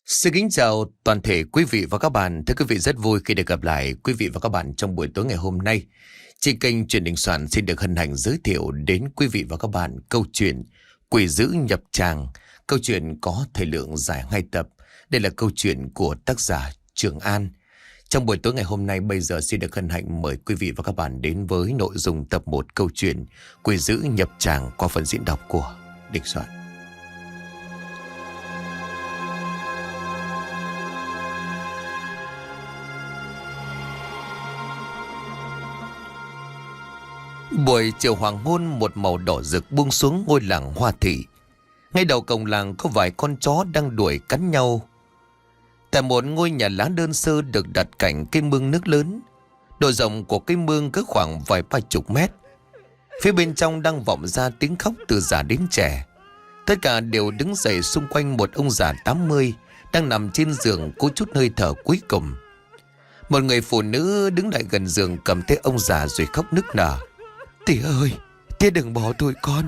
Xin kính chào toàn thể quý vị và các bạn. Thưa quý vị, rất vui khi được gặp lại quý vị và các bạn trong buổi tối ngày hôm nay. Trên kênh Chuyện Đình Soạn xin được hân hạnh giới thiệu đến quý vị và các bạn câu chuyện Quỷ Dữ Nhập Tràng. Câu chuyện có thời lượng dài 2 tập. Đây là câu chuyện của tác giả Trường An. Trong buổi tối ngày hôm nay, bây giờ xin được hân hạnh mời quý vị và các bạn đến với nội dung tập 1 câu chuyện Quỷ Dữ Nhập Tràng qua phần diễn đọc của Đình Soạn. Buổi chiều hoàng hôn, một màu đỏ rực buông xuống ngôi làng Hoa Thị. Ngay đầu cổng làng có vài con chó đang đuổi cắn nhau. Tại một ngôi nhà lá đơn sơ được đặt cạnh cái mương nước lớn. Độ rộng của cái mương cứ khoảng vài ba chục mét. Phía bên trong đang vọng ra tiếng khóc từ già đến trẻ. Tất cả đều đứng dậy xung quanh một ông già 80 đang nằm trên giường cố chút hơi thở cuối cùng. Một người phụ nữ đứng lại gần giường cầm tay ông già rồi khóc nức nở. "Tía ơi, tía đừng bỏ tôi con."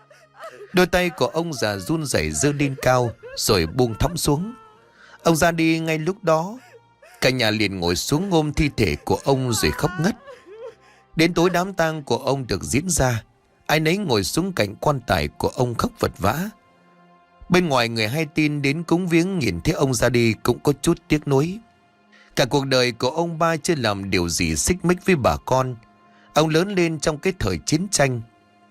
Đôi tay của ông già run rẩy giơ lên cao rồi buông thõng xuống. Ông ra đi ngay lúc đó. Cả nhà liền ngồi xuống ôm thi thể của ông rồi khóc ngất. Đến tối đám tang của ông được diễn ra. Ai nấy ngồi xuống cạnh quan tài của ông khóc vật vã. Bên ngoài người hay tin đến cúng viếng nhìn thấy ông ra đi cũng có chút tiếc nuối. Cả cuộc đời của ông ba chưa làm điều gì xích mích với bà con. Ông lớn lên trong cái thời chiến tranh.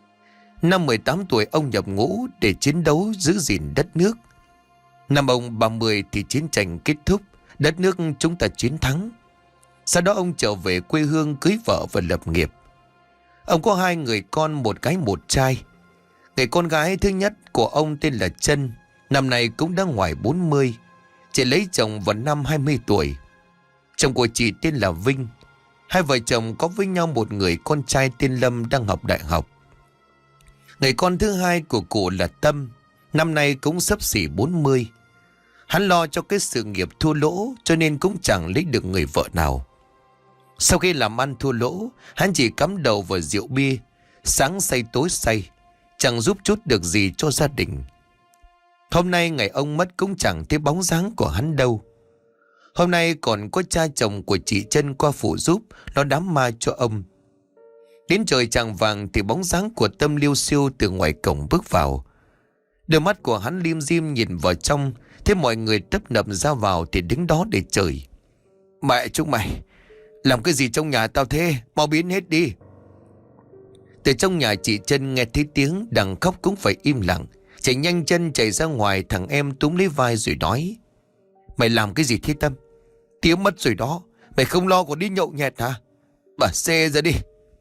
Năm 18 tuổi ông nhập ngũ để chiến đấu giữ gìn đất nước. Năm ông 30 thì chiến tranh kết thúc, đất nước chúng ta chiến thắng. Sau đó ông trở về quê hương cưới vợ và lập nghiệp. Ông có 2 người con, một gái một trai. Người con gái thứ nhất của ông tên là Trân, năm nay cũng đã ngoài 40. Chị lấy chồng vào năm 20 tuổi. Chồng của chị tên là Vinh. Hai vợ chồng có với nhau một người con trai tên Lâm đang học đại học. Người con thứ hai của cụ là Tâm, năm nay cũng xấp xỉ 40. Hắn lo cho cái sự nghiệp thua lỗ cho nên cũng chẳng lấy được người vợ nào. Sau khi làm ăn thua lỗ, hắn chỉ cắm đầu vào rượu bia, sáng say tối say, chẳng giúp chút được gì cho gia đình. Hôm nay ngày ông mất cũng chẳng thấy bóng dáng của hắn đâu. Hôm nay còn có cha chồng của chị Trân qua phụ giúp lo đám ma cho ông. Đến trời chạng vàng thì bóng dáng của Tâm liêu xiêu từ ngoài cổng bước vào. Đôi mắt của hắn lim dim nhìn vào trong, thấy mọi người tấp nập ra vào thì đứng đó để chửi. "Mẹ chúng mày, làm cái gì trong nhà tao thế? Mau biến hết đi." Từ trong nhà chị Trân nghe thấy tiếng đằng khóc cũng phải im lặng. Chạy nhanh chân chạy ra ngoài, thằng em túm lấy vai rồi nói: "Mày làm cái gì thế Tâm? Tía mất rồi đó, mày không lo còn đi nhậu nhẹt hả? Bà xe ra đi."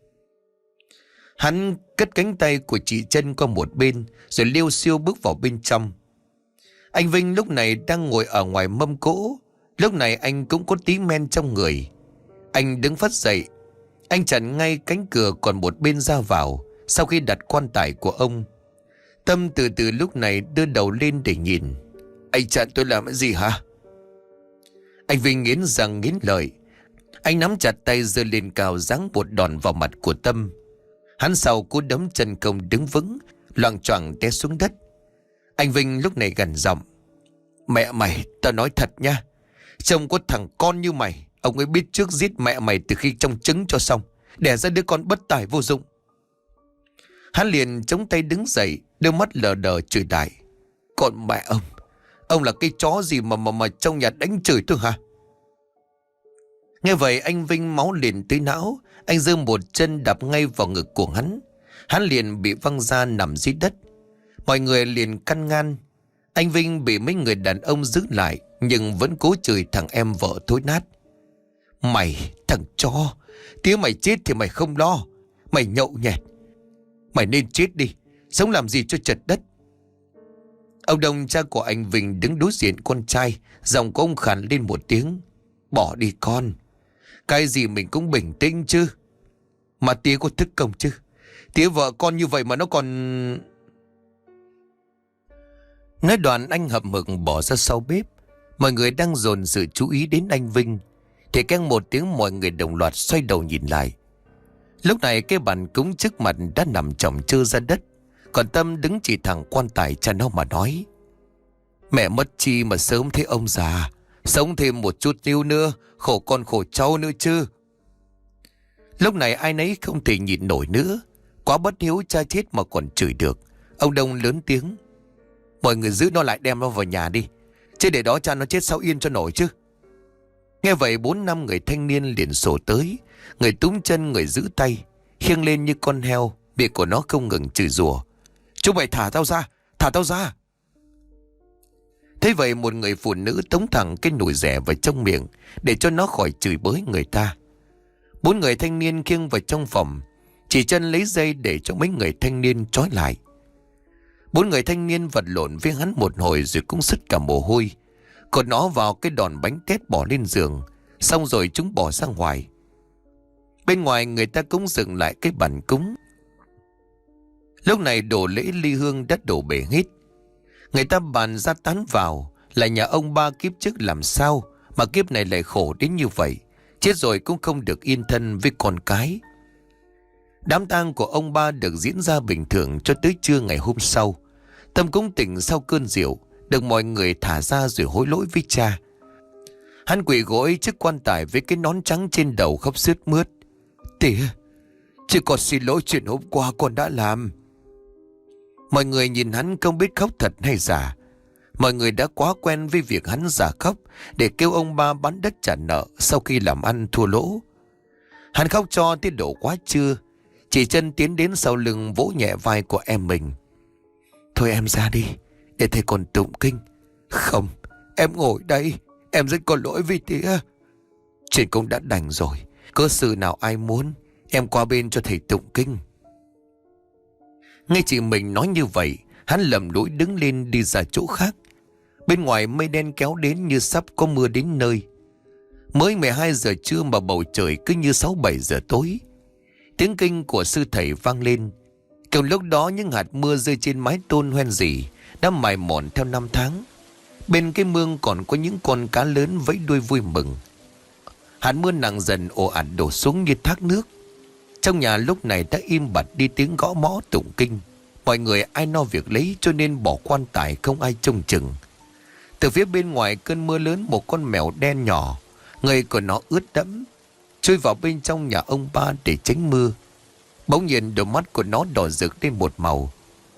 Hắn cất cánh tay của chị Trân qua một bên rồi liêu xiêu bước vào bên trong. Anh Vinh lúc này đang ngồi ở ngoài mâm cỗ. Lúc này anh cũng có tí men trong người. Anh đứng phắt dậy. Anh chặn ngay cánh cửa còn một bên ra vào. Sau khi đặt quan tài của ông, Tâm từ từ lúc này đưa đầu lên để nhìn. "Anh chặn tôi làm cái gì hả?" Anh Vinh nghiến răng nghiến lợi. Anh nắm chặt tay giơ lên cao giáng một đòn vào mặt của Tâm. Hắn sau cú đấm chân công đứng vững, loạng choạng té xuống đất. Anh Vinh lúc này gằn giọng: "Mẹ mày, tao nói thật nha, trông có thằng con như mày, ông ấy biết trước giết mẹ mày từ khi trong trứng cho xong, đẻ ra đứa con bất tài vô dụng." Hắn liền chống tay đứng dậy, đôi mắt lờ đờ chửi đại: "Còn mẹ ông là cái chó gì mà trong nhà đánh chửi tôi hả?" Nghe vậy anh Vinh máu liền tới não. Anh giơ một chân đạp ngay vào ngực của hắn. Hắn liền bị văng ra nằm dưới đất. Mọi người liền căn ngăn. Anh Vinh bị mấy người đàn ông giữ lại, nhưng vẫn cố chửi thằng em vợ thối nát: "Mày, thằng chó, tía mày chết thì mày không lo. Mày nhậu nhẹt, mày nên chết đi, sống làm gì cho chật đất." Ông Đông, cha của anh Vinh, đứng đối diện con trai, giọng của ông khàn lên một tiếng: "Bỏ đi con, cái gì mình cũng bình tĩnh chứ. Mà tía có thức công chứ? Tía vợ con như vậy mà nó còn..." Nói đoạn anh hậm hực bỏ ra sau bếp. Mọi người đang dồn sự chú ý đến anh Vinh thì keng một tiếng, mọi người đồng loạt xoay đầu nhìn lại. Lúc này cái bàn cúng trước mặt đã nằm chồng chơ ra đất. Còn Tâm đứng chỉ thẳng quan tài cha nó mà nói: Mẹ mất chi mà sớm thế ông già. Sống thêm một chút níu nữa, khổ con khổ cháu nữa chứ. Lúc này ai nấy không thể nhịn nổi nữa. Quá bất hiếu, cha chết mà còn chửi được. Ông Đông lớn tiếng: mọi người giữ nó lại, đem nó vào nhà đi, chứ để đó cha nó chết sao yên cho nổi chứ. Nghe vậy 4-5 người thanh niên liền sổ tới. Người túm chân, người giữ tay, khiêng lên như con heo. Miệng của nó không ngừng chửi rủa: chúng mày thả tao ra, thả tao ra. Thế vậy một người phụ nữ tống thẳng cái nồi rẻ vào trong miệng để cho nó khỏi chửi bới người ta. 4 người thanh niên khiêng vào trong phòng, chỉ chân lấy dây để cho mấy người thanh niên trói lại. 4 người thanh niên vật lộn với hắn một hồi rồi cũng sứt cả mồ hôi. Cột nó vào cái đòn bánh tét bỏ lên giường, xong rồi chúng bỏ ra ngoài. Bên ngoài người ta cũng dựng lại cái bàn cúng. Lúc này đồ lễ ly hương đã đổ bể hết. Người ta bàn ra tán vào là nhà ông ba kiếp trước làm sao mà kiếp này lại khổ đến như vậy. Chết rồi cũng không được yên thân với con cái. Đám tang của ông ba được diễn ra bình thường cho tới trưa ngày hôm sau. Tâm cũng tỉnh sau cơn rượu, được mọi người thả ra rồi hối lỗi với cha. Hắn quỳ gối trước quan tài với cái nón trắng trên đầu khóc sướt mướt: tía, chỉ còn xin lỗi chuyện hôm qua con đã làm. Mọi người nhìn hắn không biết khóc thật hay giả. Mọi người đã quá quen với việc hắn giả khóc để kêu ông ba bán đất trả nợ sau khi làm ăn thua lỗ. Hắn khóc cho tới độ quá trưa, chỉ chân tiến đến sau lưng vỗ nhẹ vai của em mình: thôi em ra đi, để thầy còn tụng kinh. Không, em ngồi đây, em rất có lỗi với tía. Chuyện cũng đã đành rồi, cơ sự nào ai muốn, em qua bên cho thầy tụng kinh. Nghe chị mình nói như vậy, hắn lầm lũi đứng lên đi ra chỗ khác. Bên ngoài mây đen kéo đến như sắp có mưa đến nơi. Mới 12 giờ trưa mà bầu trời cứ như 6-7 giờ tối. Tiếng kinh của sư thầy vang lên. Kiểu lúc đó những hạt mưa rơi trên mái tôn hoen rỉ đã mài mòn theo năm tháng. Bên cái mương còn có những con cá lớn vẫy đuôi vui mừng. Hạt mưa nặng dần ồ ạt đổ xuống như thác nước. Trong nhà lúc này đã im bặt đi tiếng gõ mõ tụng kinh. Mọi người ai no việc lấy cho nên bỏ quan tài không ai trông chừng. Từ phía bên ngoài cơn mưa lớn, một con mèo đen nhỏ, người của nó ướt đẫm, chui vào bên trong nhà ông ba để tránh mưa. Bỗng nhiên đôi mắt của nó đỏ rực lên một màu.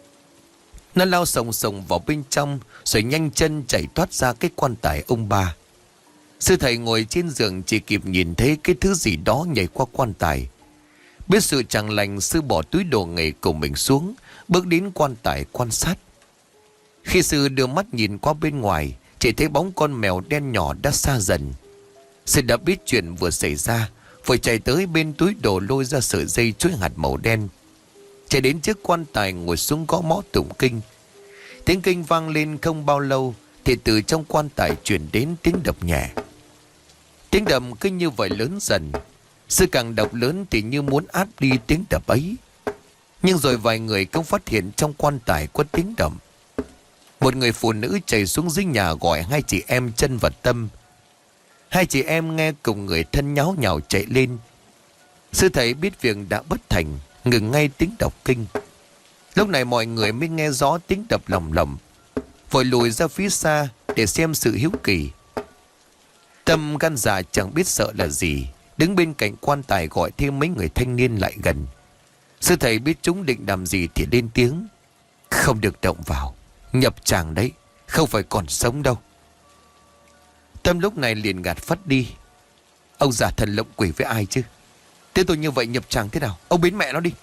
Nó lao sồng sồng vào bên trong rồi nhanh chân chạy thoát ra cái quan tài ông ba. Sư thầy ngồi trên giường chỉ kịp nhìn thấy cái thứ gì đó nhảy qua quan tài. Biết sự chẳng lành, sư bỏ túi đồ nghề của mình xuống, bước đến quan tài quan sát. Khi sư đưa mắt nhìn qua bên ngoài, chỉ thấy bóng con mèo đen nhỏ đã xa dần. Sư đã biết chuyện vừa xảy ra, vội chạy tới bên túi đồ lôi ra sợi dây chuỗi hạt màu đen, chạy đến trước quan tài ngồi xuống gõ mõ tụng kinh. Tiếng kinh vang lên không bao lâu thì từ trong quan tài truyền đến tiếng đập nhẹ. Tiếng đập cứ như vậy lớn dần. Sư càng đọc lớn thì như muốn át đi tiếng đập ấy. Nhưng rồi vài người cũng phát hiện trong quan tài có tiếng động. Một người phụ nữ chạy xuống dưới nhà gọi hai chị em Chân và Tâm. Hai chị em nghe cùng người thân nháo nhào chạy lên. Sư thầy biết việc đã bất thành, ngừng ngay tiếng đọc kinh. Lúc này mọi người mới nghe rõ tiếng đập lầm lầm, vội lùi ra phía xa để xem sự hiếu kỳ. Tâm gan dạ chẳng biết sợ là gì, đứng bên cạnh quan tài gọi thêm mấy người thanh niên lại gần. Sư thầy biết chúng định làm gì thì lên tiếng: không được động vào, nhập tràng đấy, không phải còn sống đâu. Tâm lúc này liền gạt phắt đi: ông già thần lộng quỷ với ai chứ, thế tôi như vậy nhập tràng thế nào, ông biến mẹ nó đi.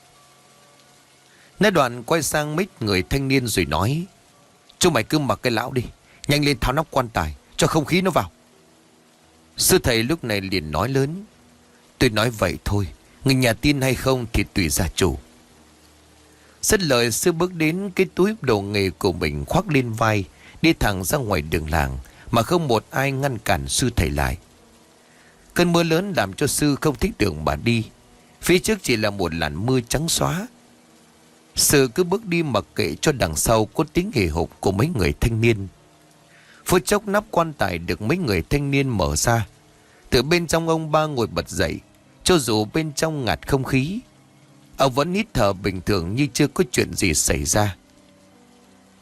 Nói đoạn quay sang mấy người thanh niên rồi nói: chúng mày cứ mặc cái lão đi, nhanh lên tháo nắp quan tài cho không khí nó vào. Sư thầy lúc này liền nói lớn: tôi nói vậy thôi, người nhà tin hay không thì tùy gia chủ. Dứt lời, sư bước đến cái túi đồ nghề của mình khoác lên vai, đi thẳng ra ngoài đường làng mà không một ai ngăn cản sư thầy lại. Cơn mưa lớn làm cho sư không thích đường mà đi. Phía trước chỉ là một làn mưa trắng xóa. Sư cứ bước đi mặc kệ cho đằng sau có tiếng hề hục của mấy người thanh niên. Phút chốc nắp quan tài được mấy người thanh niên mở ra. Từ bên trong ông ba ngồi bật dậy, cho dù bên trong ngạt không khí. Ông vẫn hít thở bình thường như chưa có chuyện gì xảy ra.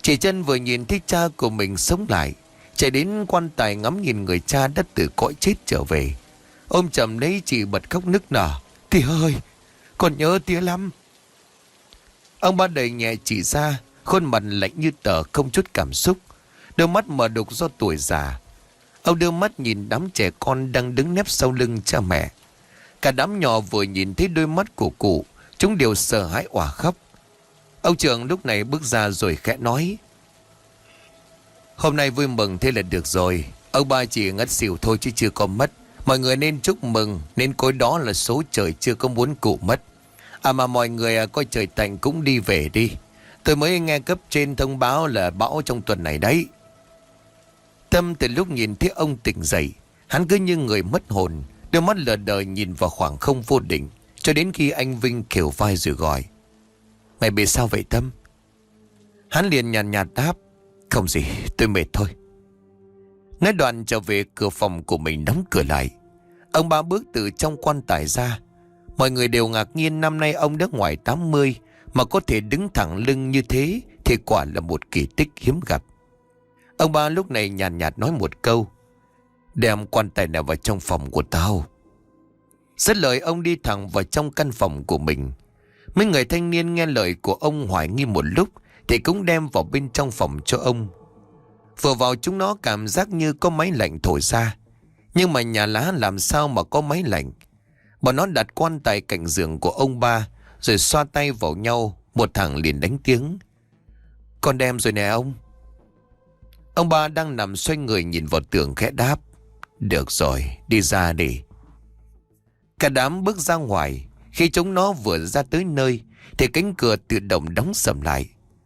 Chị Trân vừa nhìn thấy cha của mình sống lại, chạy đến quan tài ngắm nhìn người cha đã từ cõi chết trở về. Ôm chầm lấy chị bật khóc nức nở. Tía ơi, con nhớ tía lắm. Ông ba đẩy nhẹ chị ra, khuôn mặt lạnh như tờ, không chút cảm xúc, đôi mắt mờ đục do tuổi già. Ông đưa mắt nhìn đám trẻ con đang đứng nép sau lưng cha mẹ. Cả đám nhỏ vừa nhìn thấy đôi mắt của cụ, chúng đều sợ hãi òa khóc. Ông trưởng lúc này bước ra rồi khẽ nói: Hôm nay vui mừng thế là được rồi. Ông ba chỉ ngất xỉu thôi chứ chưa có mất. Mọi người nên chúc mừng, nên coi đó là số trời chưa có muốn cụ mất. À mà mọi người coi trời tạnh cũng đi về đi. Tôi mới nghe cấp trên thông báo là bão trong tuần này đấy. Tâm từ lúc nhìn thấy ông tỉnh dậy, hắn cứ như người mất hồn, đôi mắt lờ đờ nhìn vào khoảng không vô định, cho đến khi anh Vinh khều vai rồi gọi: Mày bị sao vậy Tâm? Hắn liền nhàn nhạt đáp: Không gì, tôi mệt thôi. Nói đoạn trở về cửa phòng của mình đóng cửa lại. Ông ba bước từ trong quan tài ra. Mọi người đều ngạc nhiên, năm nay ông đã ngoài 80 mà có thể đứng thẳng lưng như thế thì quả là một kỳ tích hiếm gặp. Ông ba lúc này nhàn nhạt nói một câu: Đem quan tài nào vào trong phòng của tao. Dứt lời ông đi thẳng vào trong căn phòng của mình. Mấy người thanh niên nghe lời của ông hoài nghi một lúc thì cũng đem vào bên trong phòng cho ông. Vừa vào chúng nó cảm giác như có máy lạnh thổi ra. Nhưng mà nhà lá làm sao mà có máy lạnh. Bọn nó đặt quan tài cạnh giường của ông ba, rồi xoa tay vào nhau. Một thằng liền đánh tiếng: Con đem rồi nè ông. Ông ba đang nằm xoay người nhìn vào tường khẽ đáp: Được rồi, đi ra đi. Cả đám bước ra ngoài. Khi chúng nó vừa ra tới nơi thì cánh cửa tự động đóng sầm lại,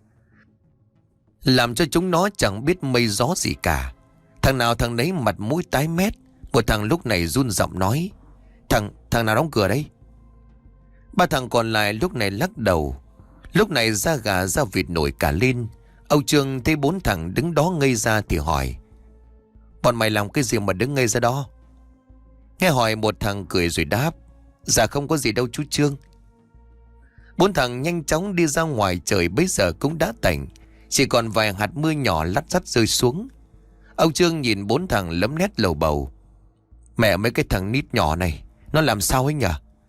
làm cho chúng nó chẳng biết mây gió gì cả. Thằng nào thằng nấy mặt mũi tái mét. Một thằng lúc này run giọng nói: Thằng nào đóng cửa đấy? Ba thằng còn lại lúc này lắc đầu. Lúc này da gà da vịt nổi cả lên. Ông Trương thấy bốn thằng đứng đó ngây ra thì hỏi: Bọn mày làm cái gì mà đứng ngây ra đó? Nghe hỏi một thằng cười rồi đáp: Dạ không có gì đâu chú Trương. Bốn thằng nhanh chóng đi ra ngoài. Trời bấy giờ cũng đã tạnh, chỉ còn vài hạt mưa nhỏ lắt rắt rơi xuống. Ông Trương nhìn bốn thằng lấm nét lầu bầu: Mẹ, mấy cái thằng nít nhỏ này nó làm sao ấy nhở?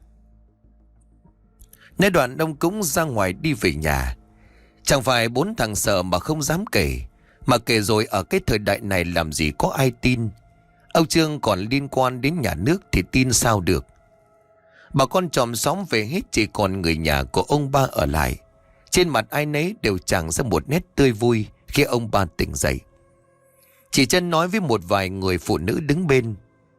Nói đoạn ông cũng ra ngoài đi về nhà. Chẳng phải bốn thằng sợ mà không dám kể, mà kể rồi ở cái thời đại này làm gì có ai tin. Ông Trương còn liên quan đến nhà nước thì tin sao được. Bà con chòm xóm về hết, chỉ còn người nhà của ông ba ở lại. Trên mặt ai nấy đều chẳng ra một nét tươi vui khi ông ba tỉnh dậy. Chị Trân nói với một vài người phụ nữ đứng bên: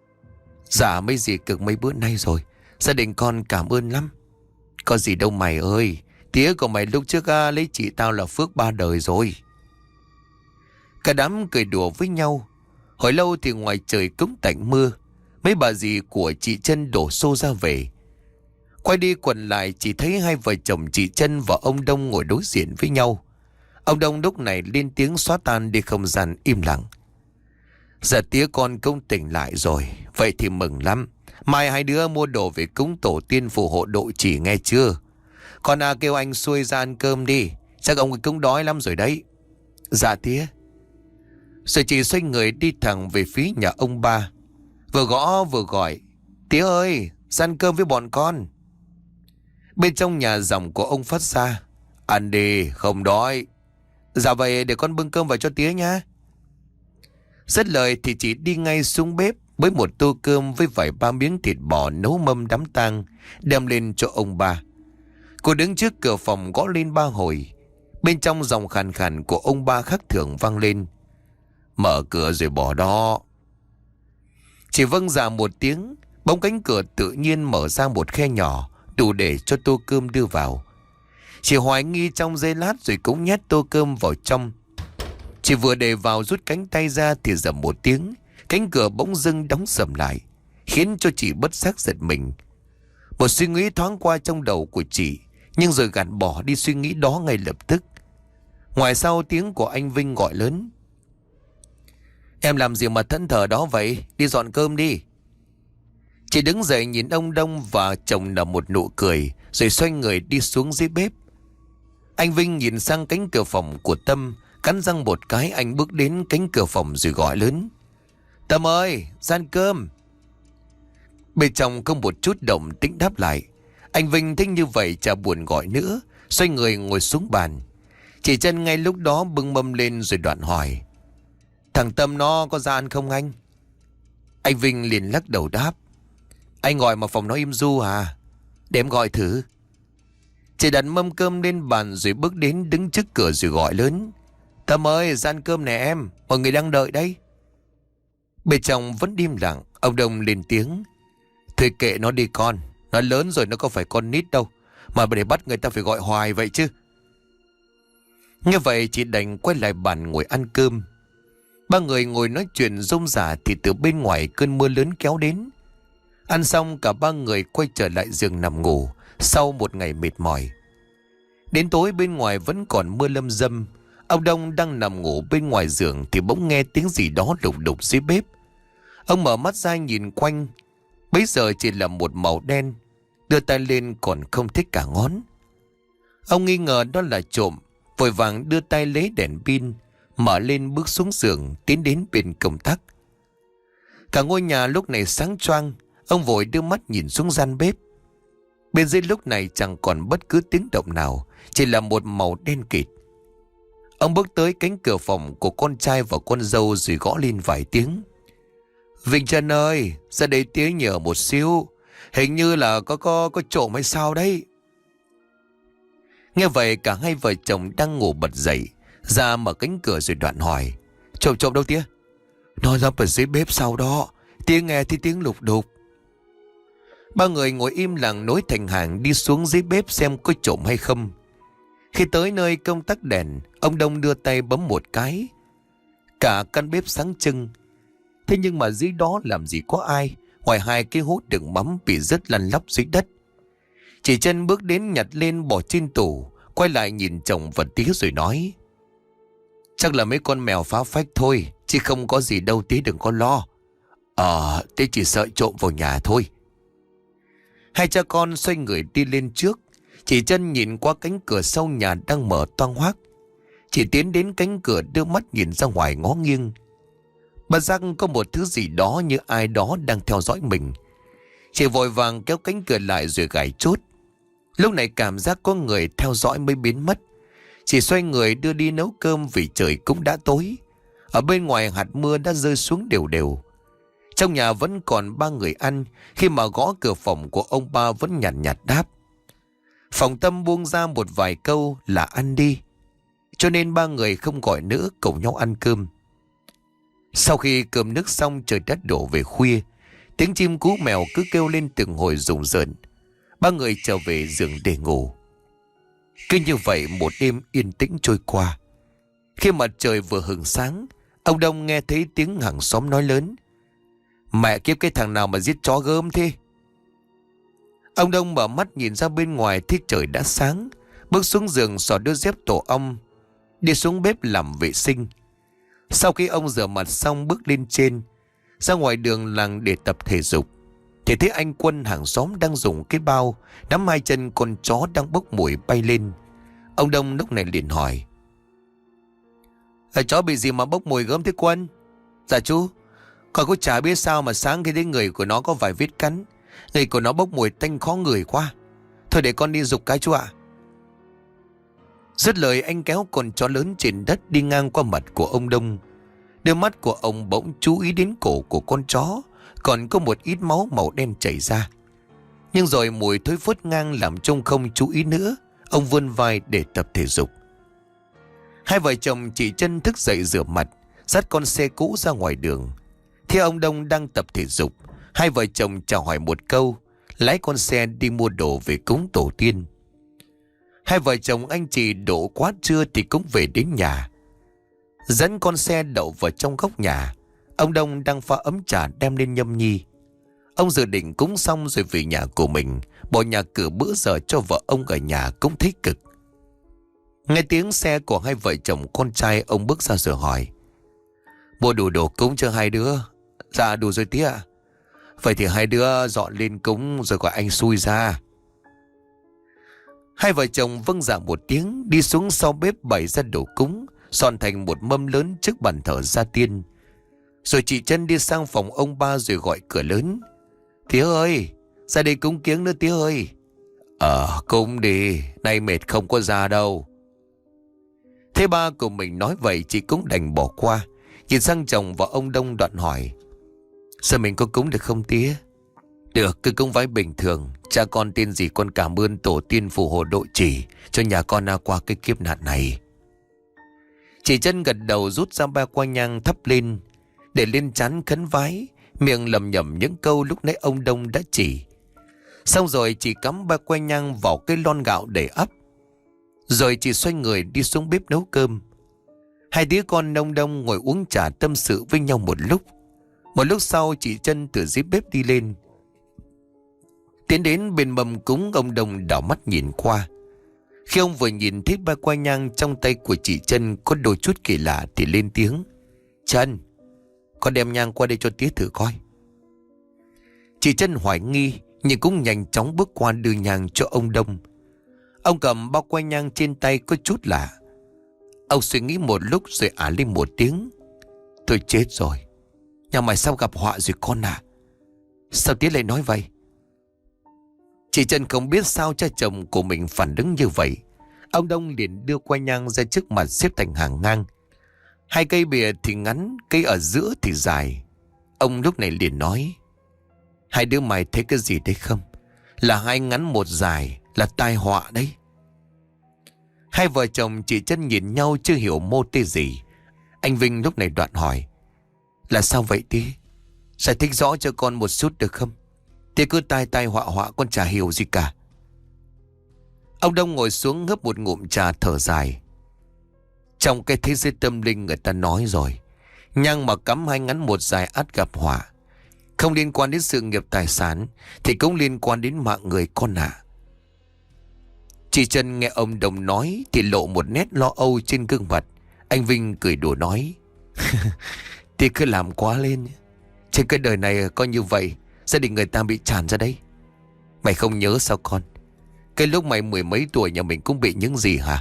Dạ mấy gì cực mấy bữa nay rồi, gia đình con cảm ơn lắm. Có gì đâu mày ơi, tía của mày lúc trước lấy chị tao là phước ba đời rồi. Cả đám cười đùa với nhau. Hồi lâu thì ngoài trời cũng tạnh mưa. Mấy bà dì của chị Trân đổ xô ra về. Quay đi quẩn lại chỉ thấy hai vợ chồng chị Trân và ông Đông ngồi đối diện với nhau. Ông Đông lúc này lên tiếng xóa tan đi không gian im lặng: Dạ tía con cũng tỉnh lại rồi. Vậy thì mừng lắm. Mai hai đứa mua đồ về cúng tổ tiên phù hộ độ chỉ, nghe chưa? Con kêu anh xuôi ra ăn cơm đi, chắc ông cũng đói lắm rồi đấy. Dạ tía. Rồi chị xoay người đi thẳng về phía nhà ông ba, vừa gõ vừa gọi: Tía ơi, ra ăn cơm với bọn con. Bên trong nhà giọng của ông phát ra: Ăn đi, không đói. Dạ vậy để con bưng cơm vào cho tía nhá. Dứt lời thì chị đi ngay xuống bếp với một tô cơm với vài ba miếng thịt bò nấu mâm đám tang, đem lên cho ông ba. Cô đứng trước cửa phòng gõ lên 3 hồi. Bên trong giọng khàn khàn của ông ba khác thường vang lên: Mở cửa rồi bỏ đó. Chỉ vâng dạ một tiếng, bỗng cánh cửa tự nhiên mở ra một khe nhỏ, đủ để cho tô cơm đưa vào. Chị hoài nghi trong giây lát rồi cũng nhét tô cơm vào trong. Chị vừa để vào rút cánh tay ra thì rầm một tiếng, cánh cửa bỗng dưng đóng sầm lại, khiến cho chị bất giác giật mình. Một suy nghĩ thoáng qua trong đầu của chị, nhưng rồi gạt bỏ đi suy nghĩ đó ngay lập tức. Ngoài sau tiếng của anh Vinh gọi lớn: Em làm gì mà thẫn thờ đó vậy? Đi dọn cơm đi. Chị đứng dậy nhìn ông Đông và chồng nở một nụ cười, rồi xoay người đi xuống dưới bếp. Anh Vinh nhìn sang cánh cửa phòng của Tâm, Cắn răng một cái, anh bước đến cánh cửa phòng rồi gọi lớn: Tâm ơi, ra ăn cơm. Bên trong không một chút động tĩnh đáp lại. Anh Vinh thích như vậy chả buồn gọi nữa, xoay người ngồi xuống bàn. Chị Trân ngay lúc đó bưng mâm lên rồi đoạn hỏi: Thằng Tâm nó có ra ăn không anh? Anh Vinh liền lắc đầu đáp: Anh gọi mà phòng nó im ru à? Để em gọi thử. Chị đặt mâm cơm lên bàn rồi bước đến đứng trước cửa rồi gọi lớn: Tâm ơi, ra ăn cơm nè em, mọi người đang đợi đấy. Bên trong vẫn im lặng. Ông Đông lên tiếng: Thôi kệ nó đi con, nó lớn rồi, nó có phải con nít đâu mà để bắt người ta phải gọi hoài vậy chứ. Nghe vậy chị đành quay lại bàn ngồi ăn cơm. Ba người ngồi nói chuyện rôm rả thì từ bên ngoài cơn mưa lớn kéo đến. Ăn xong cả ba người quay trở lại giường nằm ngủ sau một ngày mệt mỏi. Đến tối bên ngoài vẫn còn mưa lâm râm. Ông Đông đang nằm ngủ bên ngoài giường thì bỗng nghe tiếng gì đó lục đục dưới bếp. Ông mở mắt ra nhìn quanh. Bấy giờ chỉ là một màu đen, đưa tay lên còn không thích cả ngón. Ông nghi ngờ đó là trộm, vội vàng đưa tay lấy đèn pin, mở lên bước xuống giường tiến đến bên công tắc. Cả ngôi nhà lúc này sáng choang. Ông vội đưa mắt nhìn xuống gian bếp. Bên dưới lúc này chẳng còn bất cứ tiếng động nào, chỉ là một màu đen kịt. Ông bước tới cánh cửa phòng của con trai và con dâu rồi gõ lên vài tiếng: Vinh Trân ơi, ra đây tía nhờ một xíu, hình như là có trộm hay sao đấy. Nghe vậy cả hai vợ chồng đang ngủ bật dậy, ra mở cánh cửa rồi đoạn hỏi: Trộm đâu tía? Nó nấp ở dưới bếp sau đó, tía nghe thấy tiếng lục đục. Ba người ngồi im lặng nối thành hàng đi xuống dưới bếp xem có trộm hay không. Khi tới nơi công tắc đèn, ông Đông đưa tay bấm một cái. Cả căn bếp sáng trưng. Thế nhưng mà dưới đó làm gì có ai, ngoài hai cái hút đựng mắm bị rớt lăn lóc dưới đất. Chị Trân bước đến nhặt lên bỏ trên tủ, quay lại nhìn chồng và tía rồi nói: Chắc là mấy con mèo phá phách thôi, chứ không có gì đâu, tía đừng có lo. Tía chỉ sợ trộm vào nhà thôi. Hai cha con xoay người đi lên trước. Chị Trân nhìn qua cánh cửa sau nhà đang mở toang hoác. Chị tiến đến cánh cửa đưa mắt nhìn ra ngoài ngó nghiêng. Bà giác có một thứ gì đó như ai đó đang theo dõi mình. Chị vội vàng kéo cánh cửa lại rồi gài chốt. Lúc này cảm giác có người theo dõi mới biến mất. Chị xoay người đưa đi nấu cơm vì trời cũng đã tối. Ở bên ngoài hạt mưa đã rơi xuống đều đều. Trong nhà vẫn còn ba người ăn. Khi mà gõ cửa phòng của ông ba vẫn nhàn nhạt đáp. Phòng Tâm buông ra một vài câu là ăn đi, cho nên ba người không gọi nữa, cùng nhau ăn cơm. Sau khi cơm nước xong trời đã đổ về khuya. Tiếng chim cú mèo cứ kêu lên từng hồi rùng rợn. Ba người trở về giường để ngủ. Cứ như vậy một đêm yên tĩnh trôi qua. Khi mặt trời vừa hửng sáng, ông Đông nghe thấy tiếng hàng xóm nói lớn: Mẹ kiếp, cái thằng nào mà giết chó gớm thế? Ông Đông mở mắt nhìn ra bên ngoài thấy trời đã sáng. Bước xuống giường xỏ đôi dép tổ ong, đi xuống bếp làm vệ sinh. Sau khi ông rửa mặt xong bước lên trên, ra ngoài đường làng để tập thể dục, thì thấy anh Quân hàng xóm đang dùng cái bao nắm hai chân con chó đang bốc mùi bay lên. Ông Đông lúc này liền hỏi: Chó bị gì mà bốc mùi gớm thế Quân? Dạ chú, con cũng chả biết sao mà sáng khi thấy người của nó có vài vết cắn, người của nó bốc mùi tanh khó ngửi quá. Thôi để con đi giục cái chú ạ. Dứt lời anh kéo con chó lớn trên đất đi ngang qua mặt của ông Đông. Đôi mắt của ông bỗng chú ý đến cổ của con chó, còn có một ít máu màu đen chảy ra. Nhưng rồi mùi thối phớt ngang làm trông không chú ý nữa. Ông vươn vai để tập thể dục. Hai vợ chồng chị Trân thức dậy rửa mặt, dắt con xe cũ ra ngoài đường. Khi ông Đông đang tập thể dục, hai vợ chồng chào hỏi một câu, lái con xe đi mua đồ về cúng tổ tiên. Hai vợ chồng anh chị đổ quá trưa thì cũng về đến nhà. Dẫn con xe đậu vào trong góc nhà. Ông Đông đang pha ấm trà đem lên nhâm nhi. Ông dự định cúng xong rồi về nhà của mình, bỏ nhà cửa bữa giờ cho vợ ông ở nhà cũng thấy cực. Nghe tiếng xe của hai vợ chồng con trai, ông bước ra rồi hỏi: Mua đủ đồ cúng cho hai đứa? Dạ đủ rồi tía ạ. Vậy thì hai đứa dọn lên cúng rồi gọi anh xui ra. Hai vợ chồng vâng dạ một tiếng, đi xuống sau bếp bày ra đồ cúng, dọn thành một mâm lớn trước bàn thờ gia tiên. Rồi chị Trân đi sang phòng ông ba rồi gọi cửa lớn. Tía ơi, ra đây cúng kiếng nữa tía ơi. Cúng đi, nay mệt không có ra đâu. Thế ba của mình nói vậy chị cũng đành bỏ qua. Nhìn sang chồng và ông Đông đoạn hỏi. Sao mình có cúng được không tía? Được, cứ cúng vái bình thường. Cha con tên gì con cảm ơn tổ tiên phù hộ độ trì cho nhà con qua cái kiếp nạn này. Chị Trân gật đầu rút ra ba que nhang thắp lên, để lên trán khấn vái, miệng lẩm nhẩm những câu lúc nãy ông Đông đã chỉ. Xong rồi chị cắm ba que nhang vào cái lon gạo để ấp. Rồi chị xoay người đi xuống bếp nấu cơm. Hai đứa con nông đông ngồi uống trà tâm sự với nhau một lúc. Một lúc sau chị Trân từ dưới bếp đi lên, tiến đến bên mâm cúng. Ông Đông đảo mắt nhìn qua. Khi ông vừa nhìn thấy ba que nhang trong tay của chị Trân có đôi chút kỳ lạ thì lên tiếng. Trân, con đem nhang qua đây cho tía thử coi. Chị Trân hoài nghi nhưng cũng nhanh chóng bước qua đưa nhang cho ông Đông. Ông cầm bao que nhang trên tay có chút lạ. Ông suy nghĩ một lúc rồi ả lên một tiếng. Tôi chết rồi. Nhà mày sao gặp họa rồi con à? Sao tía lại nói vậy? Chị Trân không biết sao cha chồng của mình phản ứng như vậy. Ông Đông liền đưa que nhang ra trước mặt xếp thành hàng ngang. Hai cây bìa thì ngắn, cây ở giữa thì dài. Ông lúc này liền nói. Hai đứa mày thấy cái gì đấy không? Là hai ngắn một dài, là tai họa đấy. Hai vợ chồng chị Trân nhìn nhau chưa hiểu mô tê gì. Anh Vinh lúc này đoạn hỏi. Là sao vậy tí? Giải thích rõ cho con một chút được không? Tí cứ tai họa con chả hiểu gì cả. Ông Đông ngồi xuống hớp một ngụm trà thở dài. Trong cái thế giới tâm linh người ta nói rồi, nhang mà cắm hai ngắn một dài ắt gặp họa. Không liên quan đến sự nghiệp tài sản thì cũng liên quan đến mạng người con ạ. Chị Trân nghe ông Đồng nói thì lộ một nét lo âu trên gương mặt. Anh Vinh cười đùa nói. Thì cứ làm quá lên. Trên cái đời này có như vậy, gia đình người ta bị tràn ra đấy. Mày không nhớ sao con? Cái lúc mày mười mấy tuổi nhà mình cũng bị những gì hả?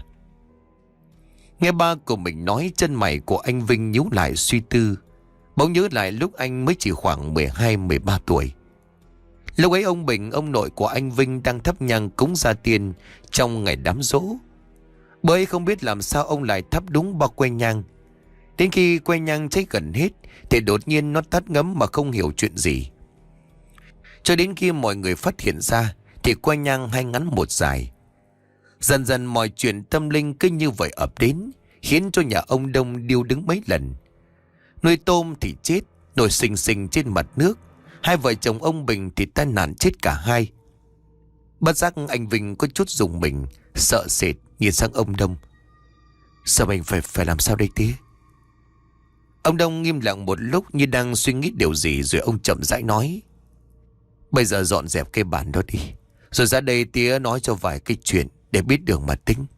Nghe ba của mình nói, chân mày của anh Vinh nhíu lại suy tư. Bỗng nhớ lại lúc anh mới chỉ khoảng 12-13 tuổi. Lúc ấy ông Bình, ông nội của anh Vinh, đang thắp nhang cúng gia tiên trong ngày đám giỗ. Bởi không biết làm sao ông lại thắp đúng bao que nhang. Đến khi que nhang cháy gần hết thì đột nhiên nó tắt ngấm mà không hiểu chuyện gì. Cho đến khi mọi người phát hiện ra thì que nhang hai ngắn một dài. Dần dần mọi chuyện tâm linh cứ như vậy ập đến, khiến cho nhà ông Đông điêu đứng mấy lần. Nuôi tôm thì chết, nổi xình xình trên mặt nước. Hai vợ chồng ông Bình thì tai nạn chết cả hai. Bất giác anh Vinh có chút rùng mình, sợ sệt nhìn sang ông Đông. Sao mình phải làm sao đây tía? Ông Đông nghiêm lặng một lúc như đang suy nghĩ điều gì, rồi ông chậm rãi nói. Bây giờ dọn dẹp cái bàn đó đi, rồi ra đây tía nói cho vài cái chuyện để biết đường mà tính.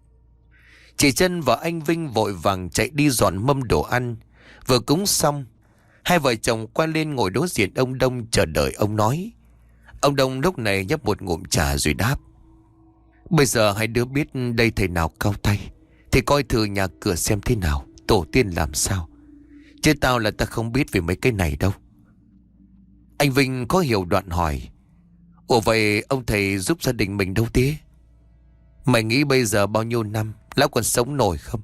Chị Trân và anh Vinh vội vàng chạy đi dọn mâm đồ ăn. Vừa cúng xong, hai vợ chồng quay lên ngồi đối diện ông Đông chờ đợi ông nói. Ông Đông lúc này nhấp một ngụm trà rồi đáp. Bây giờ hai đứa biết đây thầy nào cao tay thì coi thử nhà cửa xem thế nào, tổ tiên làm sao. Chứ tao là ta không biết về mấy cái này đâu. Anh Vinh có hiểu đoạn hỏi. Ủa vậy ông thầy giúp gia đình mình đâu tía? Mày nghĩ bây giờ bao nhiêu năm lão còn sống nổi không?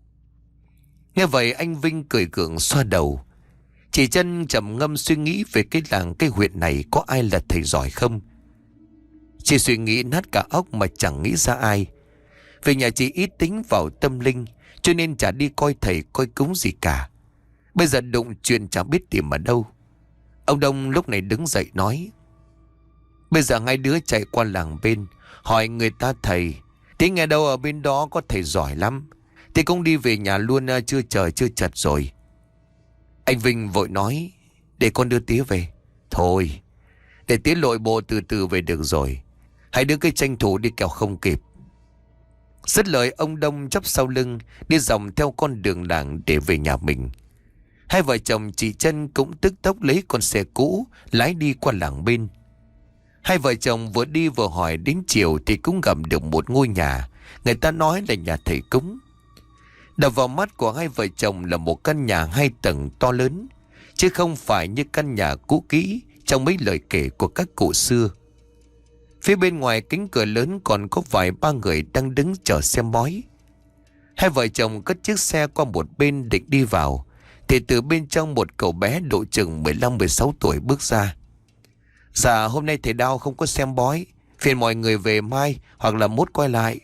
Nghe vậy anh Vinh cười gượng xoa đầu. Chị Trân trầm ngâm suy nghĩ về cái làng cái huyện này có ai là thầy giỏi không. Chị suy nghĩ nát cả óc mà chẳng nghĩ ra ai. Về nhà chị ít tính vào tâm linh, cho nên chả đi coi thầy coi cúng gì cả. Bây giờ đụng chuyện chẳng biết tìm ở đâu. Ông Đông lúc này đứng dậy nói. Bây giờ hai đứa chạy qua làng bên, hỏi người ta thầy. Thế nghe đâu ở bên đó có thầy giỏi lắm. Thì cũng đi về nhà luôn, chưa chờ chưa chật rồi. Anh Vinh vội nói. Để con đưa tía về. Thôi, để tía lội bộ từ từ về được rồi. Hai đứa cứ tranh thủ đi kẻo không kịp. Dứt lời ông Đông chắp sau lưng đi dòng theo con đường làng để về nhà mình. Hai vợ chồng chị Trân cũng tức tốc lấy con xe cũ lái đi qua làng bên. Hai vợ chồng vừa đi vừa hỏi, đến chiều thì cũng gặp được một ngôi nhà. Người ta nói là nhà thầy cúng. Đập vào mắt của hai vợ chồng là một căn nhà 2 tầng to lớn, chứ không phải như căn nhà cũ kỹ trong mấy lời kể của các cụ xưa. Phía bên ngoài cánh cửa lớn còn có vài ba người đang đứng chờ xem bói. Hai vợ chồng cất chiếc xe qua một bên định đi vào, thì từ bên trong một cậu bé độ chừng 15-16 tuổi bước ra. Dạ hôm nay thầy Đao không có xem bói, phiền mọi người về mai hoặc là mốt quay lại.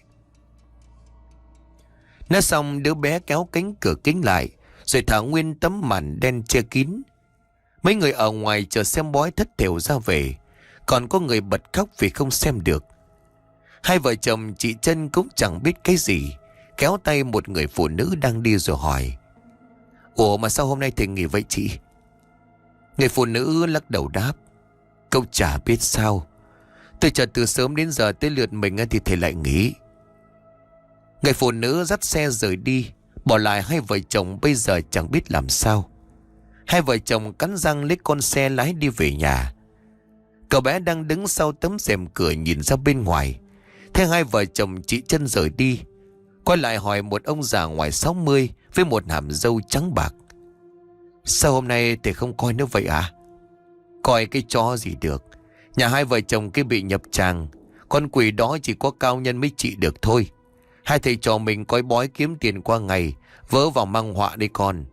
Nói xong đứa bé kéo cánh cửa kính lại, rồi thả nguyên tấm màn đen che kín. Mấy người ở ngoài chờ xem bói thất thểu ra về, còn có người bật khóc vì không xem được. Hai vợ chồng chị Trân cũng chẳng biết cái gì, kéo tay một người phụ nữ đang đi rồi hỏi: Ủa mà sao hôm nay thầy nghỉ vậy chị? Người phụ nữ lắc đầu đáp: Cậu chả biết sao, tôi chờ từ sớm đến giờ tới lượt mình thì thầy lại nghỉ. Người phụ nữ dắt xe rời đi, bỏ lại hai vợ chồng bây giờ chẳng biết làm sao. Hai vợ chồng cắn răng lấy con xe lái đi về nhà. Cậu bé đang đứng sau tấm rèm cửa nhìn ra bên ngoài, thấy hai vợ chồng chị Trân rời đi, quay lại hỏi một ông già ngoài 60 với một hàm râu trắng bạc: Sao hôm nay thầy không coi nữa vậy à? Coi cái chó gì được, nhà hai vợ chồng kia bị nhập tràng, con quỷ đó chỉ có cao nhân mới trị được thôi. Hai thầy trò mình coi bói kiếm tiền qua ngày, vớ vào mang họa đi con.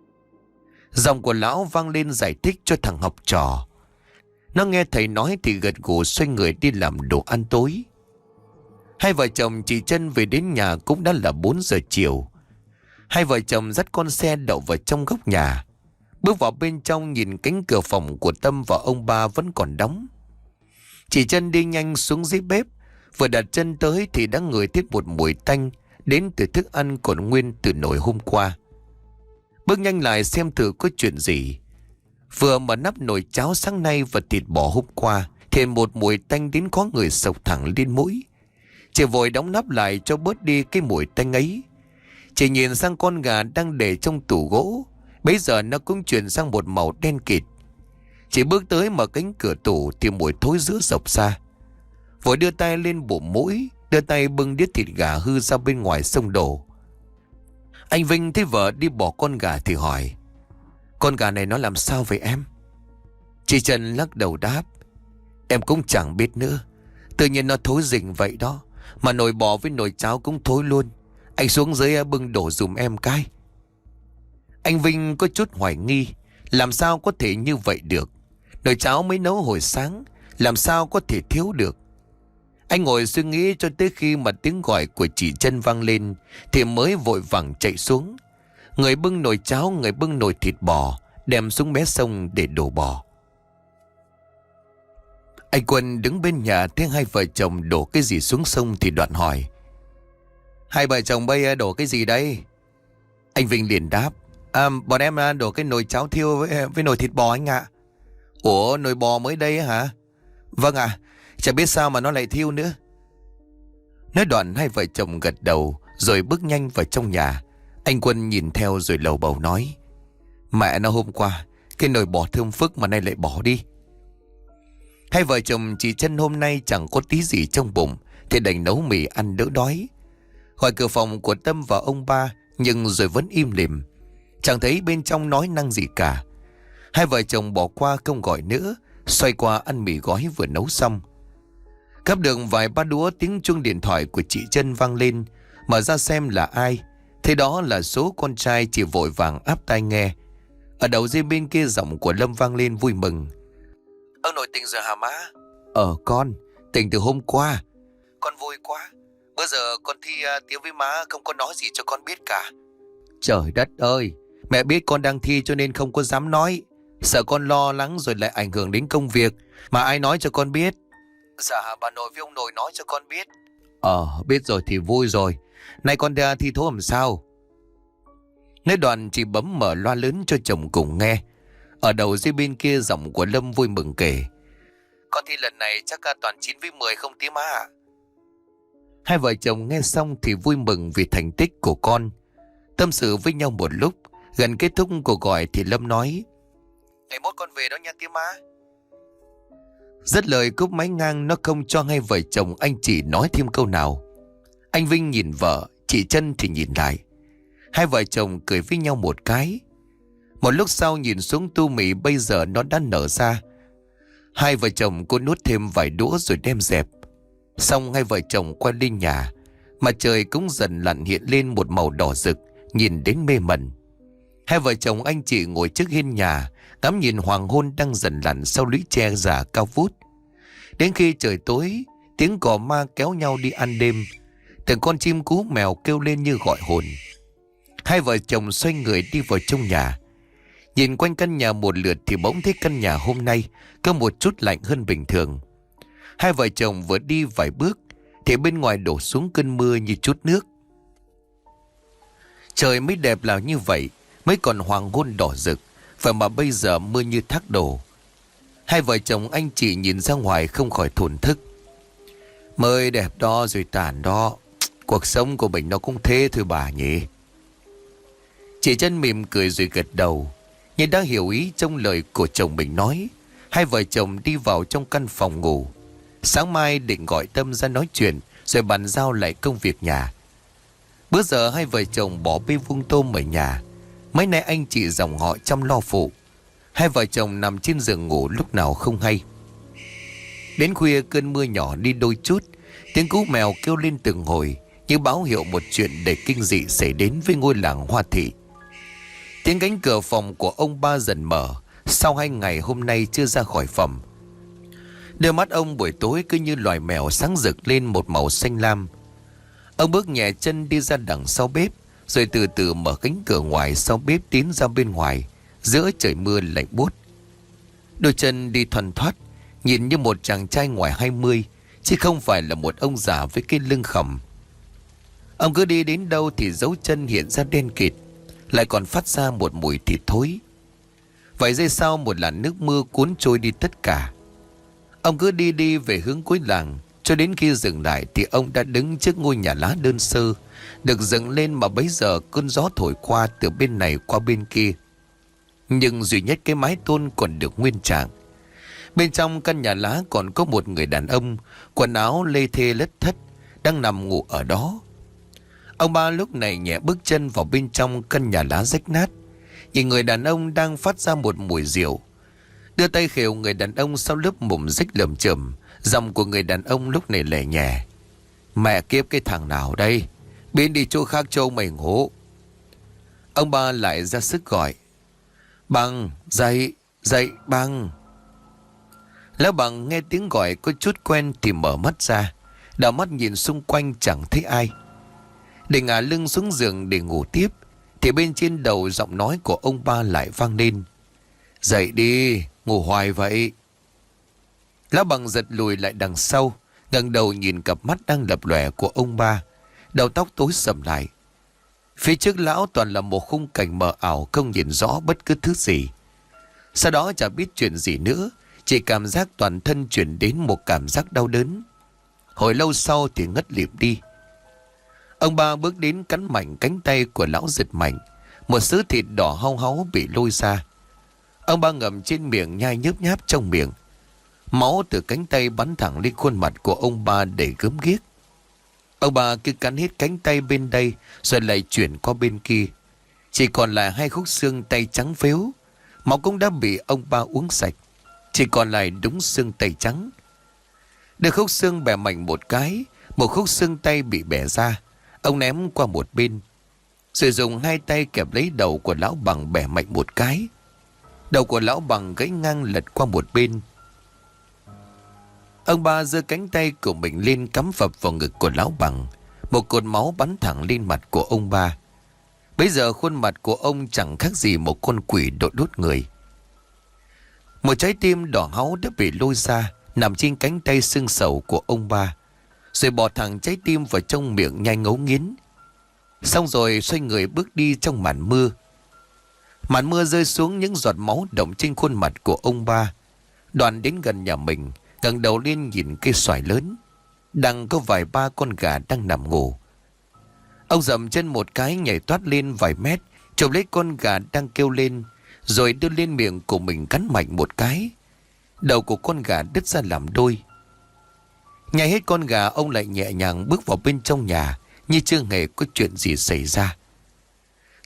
Giọng của lão vang lên giải thích cho thằng học trò. Nó nghe thầy nói thì gật gù xoay người đi làm đồ ăn tối. Hai vợ chồng chị Trân về đến nhà cũng đã là 4 giờ chiều. Hai vợ chồng dắt con xe đậu vào trong góc nhà. Bước vào bên trong nhìn cánh cửa phòng của Tâm và ông ba vẫn còn đóng. Chị Trân đi nhanh xuống dưới bếp, vừa đặt chân tới thì đã ngửi thấy một mùi tanh đến từ thức ăn còn nguyên từ nồi hôm qua. Bước nhanh lại xem thử có chuyện gì. Vừa mở nắp nồi cháo sáng nay và thịt bò hôm qua thì một mùi tanh đến khó người sộc thẳng lên mũi. Chị vội đóng nắp lại cho bớt đi cái mùi tanh ấy. Chị nhìn sang con gà đang để trong tủ gỗ, bấy giờ nó cũng chuyển sang một màu đen kịt. Chị bước tới mở cánh cửa tủ thì mùi thối rữa sộc ra. Vội đưa tay lên bụng mũi, đưa tay bưng đĩa thịt gà hư ra bên ngoài xông đổ. Anh Vinh thấy vợ đi bỏ con gà thì hỏi: Con gà này nó làm sao vậy em? Chị Trần lắc đầu đáp: Em cũng chẳng biết nữa, tự nhiên nó thối rình vậy đó. Mà nồi bò với nồi cháo cũng thối luôn. Anh xuống dưới bưng đổ dùm em cái. Anh Vinh có chút hoài nghi, làm sao có thể như vậy được? Nồi cháo mới nấu hồi sáng, làm sao có thể thiếu được? Anh ngồi suy nghĩ cho tới khi mà tiếng gọi của chị Trân vang lên thì mới vội vàng chạy xuống. Người bưng nồi cháo, người bưng nồi thịt bò, đem xuống mé sông để đổ bò. Anh Quân đứng bên nhà thấy hai vợ chồng đổ cái gì xuống sông thì đoạn hỏi: Hai vợ chồng bây đổ cái gì đây? Anh Vinh liền đáp: Bọn em đổ cái nồi cháo thiêu với nồi thịt bò anh ạ. Ủa, nồi bò mới đây hả? Vâng ạ, chẳng biết sao mà nó lại thiêu nữa. Nói đoạn hai vợ chồng gật đầu rồi bước nhanh vào trong nhà. Anh Quân nhìn theo rồi lầu bầu nói: Mẹ nó, hôm qua cái nồi bò thơm phức mà nay lại bỏ đi. Hai vợ chồng chị Trân hôm nay chẳng có tí gì trong bụng thì đành nấu mì ăn đỡ đói. Gọi cửa phòng của Tâm và ông ba nhưng rồi vẫn im lìm, chẳng thấy bên trong nói năng gì cả. Hai vợ chồng bỏ qua không gọi nữa, xoay qua ăn mì gói vừa nấu xong. Gắp được vài ba đũa, tiếng chuông điện thoại của chị Trân vang lên. Mở ra xem là ai, thế đó là số con trai. Chị vội vàng áp tai nghe. Ở đầu dây bên kia giọng của Lâm vang lên vui mừng: Ông nội tỉnh rồi hả má? Con tỉnh từ hôm qua. Con vui quá. Bữa giờ con Thi tiếng với má không có nói gì cho con biết cả. Trời đất ơi, mẹ biết con đang thi cho nên không có dám nói, sợ con lo lắng rồi lại ảnh hưởng đến công việc. Mà ai nói cho con biết? Dạ bà nội với ông nội nói cho con biết. Biết rồi thì vui rồi. Nay con ra thi thố làm sao? Nói đoạn chị bấm mở loa lớn cho chồng cùng nghe. Ở đầu dưới bên kia giọng của Lâm vui mừng kể: Con thi lần này chắc toàn 9 với 10 không tí má ạ. Hai vợ chồng nghe xong thì vui mừng vì thành tích của con. Tâm sự với nhau một lúc, gần kết thúc cuộc gọi thì Lâm nói: Ngày mốt con về đó nha tí má. Dứt lời cúp máy ngang, nó không cho hai vợ chồng anh chị nói thêm câu nào. Anh Vinh nhìn vợ, chị Trân thì nhìn lại. Hai vợ chồng cười với nhau một cái. Một lúc sau nhìn xuống tu mì bây giờ nó đã nở ra. Hai vợ chồng cô nuốt thêm vài đũa rồi đem dẹp. Xong hai vợ chồng quay lên nhà. Mặt trời cũng dần lặn hiện lên một màu đỏ rực, nhìn đến mê mẩn. Hai vợ chồng anh chị ngồi trước hiên nhà, ngắm nhìn hoàng hôn đang dần lặn sau lũy tre già cao vút. Đến khi trời tối, tiếng cò ma kéo nhau đi ăn đêm. Từng con chim cú mèo kêu lên như gọi hồn. Hai vợ chồng xoay người đi vào trong nhà. Nhìn quanh căn nhà một lượt thì bỗng thấy căn nhà hôm nay có một chút lạnh hơn bình thường. Hai vợ chồng vừa đi vài bước thì bên ngoài đổ xuống cơn mưa như chút nước. Trời mới đẹp là như vậy, mới còn hoàng hôn đỏ rực, vậy mà bây giờ mưa như thác đổ. Hai vợ chồng anh chị nhìn ra ngoài không khỏi thổn thức. Mới đẹp đó rồi tàn đó, cuộc sống của mình nó cũng thế thôi bà nhỉ. Chị Trân mỉm cười rồi gật đầu, nhưng đã hiểu ý trong lời của chồng mình nói. Hai vợ chồng đi vào trong căn phòng ngủ. Sáng mai định gọi Tâm ra nói chuyện rồi bàn giao lại công việc nhà. Bữa giờ hai vợ chồng bỏ bê vuông tôm ở nhà. Mấy nay anh chị dòng họ chăm lo phụ. Hai vợ chồng nằm trên giường ngủ lúc nào không hay. Đến khuya cơn mưa nhỏ đi đôi chút, tiếng cú mèo kêu lên từng hồi như báo hiệu một chuyện đầy kinh dị xảy đến với ngôi làng Hoa Thị. Tiếng cánh cửa phòng của ông ba dần mở. Sau 2 ngày hôm nay chưa ra khỏi phòng, đôi mắt ông buổi tối cứ như loài mèo sáng rực lên một màu xanh lam. Ông bước nhẹ chân đi ra đằng sau bếp, rồi từ từ mở cánh cửa ngoài sau bếp tiến ra bên ngoài giữa trời mưa lạnh buốt. Đôi chân đi thoăn thoắt, nhìn như một chàng trai ngoài 20, chứ không phải là một ông già với cái lưng khầm. Ông cứ đi đến đâu thì dấu chân hiện ra đen kịt, lại còn phát ra một mùi thịt thối. Vài giây sau một làn nước mưa cuốn trôi đi tất cả. Ông cứ đi về hướng cuối làng, cho đến khi dừng lại thì ông đã đứng trước ngôi nhà lá đơn sơ, được dựng lên mà bấy giờ cơn gió thổi qua từ bên này qua bên kia. Nhưng duy nhất cái mái tôn còn được nguyên trạng. Bên trong căn nhà lá còn có một người đàn ông, quần áo lê thê lết thất, đang nằm ngủ ở đó. Ông ba lúc này nhẹ bước chân vào bên trong căn nhà lá rách nát, nhìn người đàn ông đang phát ra một mùi rượu. Đưa tay khều người đàn ông sau lớp mồm rách lởm chởm. Giọng của người đàn ông lúc này lẻ nhẹ: "Mẹ kiếp cái thằng nào đây, biến đi chỗ khác cho mày ngủ." Ông ba lại ra sức gọi: "Bằng, dậy, dậy Bằng." Lão Bằng nghe tiếng gọi có chút quen thì mở mắt ra, đảo mắt nhìn xung quanh chẳng thấy ai. Định ngả lưng xuống giường để ngủ tiếp thì bên trên đầu giọng nói của ông ba lại vang lên: "Dậy đi, ngủ hoài vậy." Lão Bằng giật lùi lại đằng sau, ngẩng đầu nhìn cặp mắt đang lập lòe của ông ba, đầu tóc tối sầm lại. Phía trước lão toàn là một khung cảnh mờ ảo, không nhìn rõ bất cứ thứ gì. Sau đó chả biết chuyện gì nữa, chỉ cảm giác toàn thân chuyển đến một cảm giác đau đớn. Hồi lâu sau thì ngất lịm đi. Ông ba bước đến cắn mạnh cánh tay của lão, giật mạnh. Một sứ thịt đỏ hau háu bị lôi ra. Ông ba ngậm trên miệng nhai nhớp nháp trong miệng. Máu từ cánh tay bắn thẳng lên khuôn mặt của ông ba để gớm ghiếc. Ông ba cứ cắn hết cánh tay bên đây rồi lại chuyển qua bên kia. Chỉ còn lại 2 khúc xương tay trắng phếu. Máu cũng đã bị ông ba uống sạch, chỉ còn lại đúng xương tay trắng. Đưa khúc xương bẻ mạnh một cái, một khúc xương tay bị bẻ ra. Ông ném qua một bên, rồi dùng 2 tay kẹp lấy đầu của lão Bằng bẻ mạnh một cái. Đầu của lão Bằng gãy ngang lật qua một bên. Ông ba giơ cánh tay của mình lên cắm phập vào ngực của lão Bằng. Một cột máu bắn thẳng lên mặt của ông ba. Bây giờ khuôn mặt của ông chẳng khác gì một con quỷ đội đốt người. Một trái tim đỏ háu đã bị lôi ra, nằm trên cánh tay xương sầu của ông ba, rồi bỏ thẳng trái tim vào trong miệng nhai ngấu nghiến. Xong rồi xoay người bước đi trong màn mưa. Màn mưa rơi xuống, những giọt máu đọng trên khuôn mặt của ông ba. Đoàn đến gần nhà mình, ngẩng đầu lên nhìn cây xoài lớn, đang có vài ba con gà đang nằm ngủ. Ông dậm chân một cái, nhảy toát lên vài mét, chụp lấy con gà đang kêu lên, rồi đưa lên miệng của mình cắn mạnh một cái. Đầu của con gà đứt ra làm đôi. Nhai hết con gà, ông lại nhẹ nhàng bước vào bên trong nhà, như chưa hề có chuyện gì xảy ra.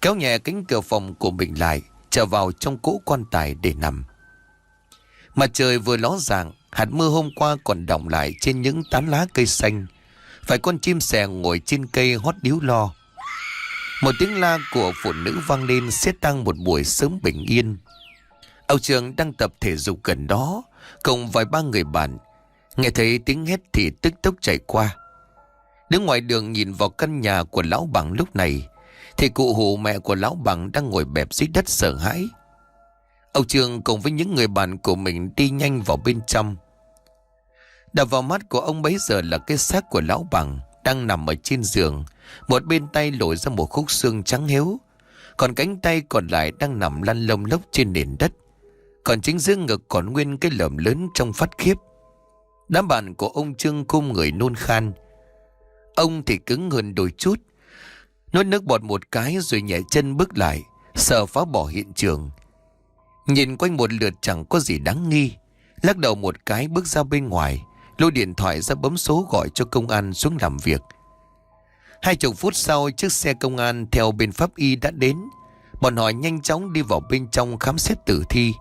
kéo nhẹ cánh cửa phòng của mình lại, trở vào trong cỗ quan tài để nằm. Mặt trời vừa ló dạng, hạt mưa hôm qua còn đọng lại trên những tán lá cây xanh. Vài con chim sẻ ngồi trên cây hót líu lo. Một tiếng la của phụ nữ vang lên sẽ tăng một buổi sớm bình yên. Âu Trường đang tập thể dục gần đó, cùng vài ba người bạn, nghe thấy tiếng hét thì tức tốc chạy qua. Đứng ngoài đường nhìn vào căn nhà của lão Bằng lúc này, thì cụ Hù, mẹ của lão Bằng, đang ngồi bẹp dưới đất sợ hãi. Âu Trường cùng với những người bạn của mình đi nhanh vào bên trong. Đập vào mắt của ông bấy giờ là cái xác của lão Bằng đang nằm ở trên giường, một bên tay lồi ra một khúc xương trắng héo, còn cánh tay còn lại đang nằm lăn lông lốc trên nền đất. Còn chính giữa ngực còn nguyên cái lởm lớn trong phát khiếp. Đám bạn của ông Trương cung người nôn khan. Ông thì cứng hơn đôi chút, nuốt nước bọt một cái rồi nhảy chân bước lại, sợ phá bỏ hiện trường. Nhìn quanh một lượt chẳng có gì đáng nghi, lắc đầu một cái bước ra bên ngoài, lôi điện thoại ra bấm số gọi cho công an xuống làm việc. 20 phút sau, chiếc xe công an theo bên pháp y đã đến. Bọn họ nhanh chóng đi vào bên trong khám xét tử thi.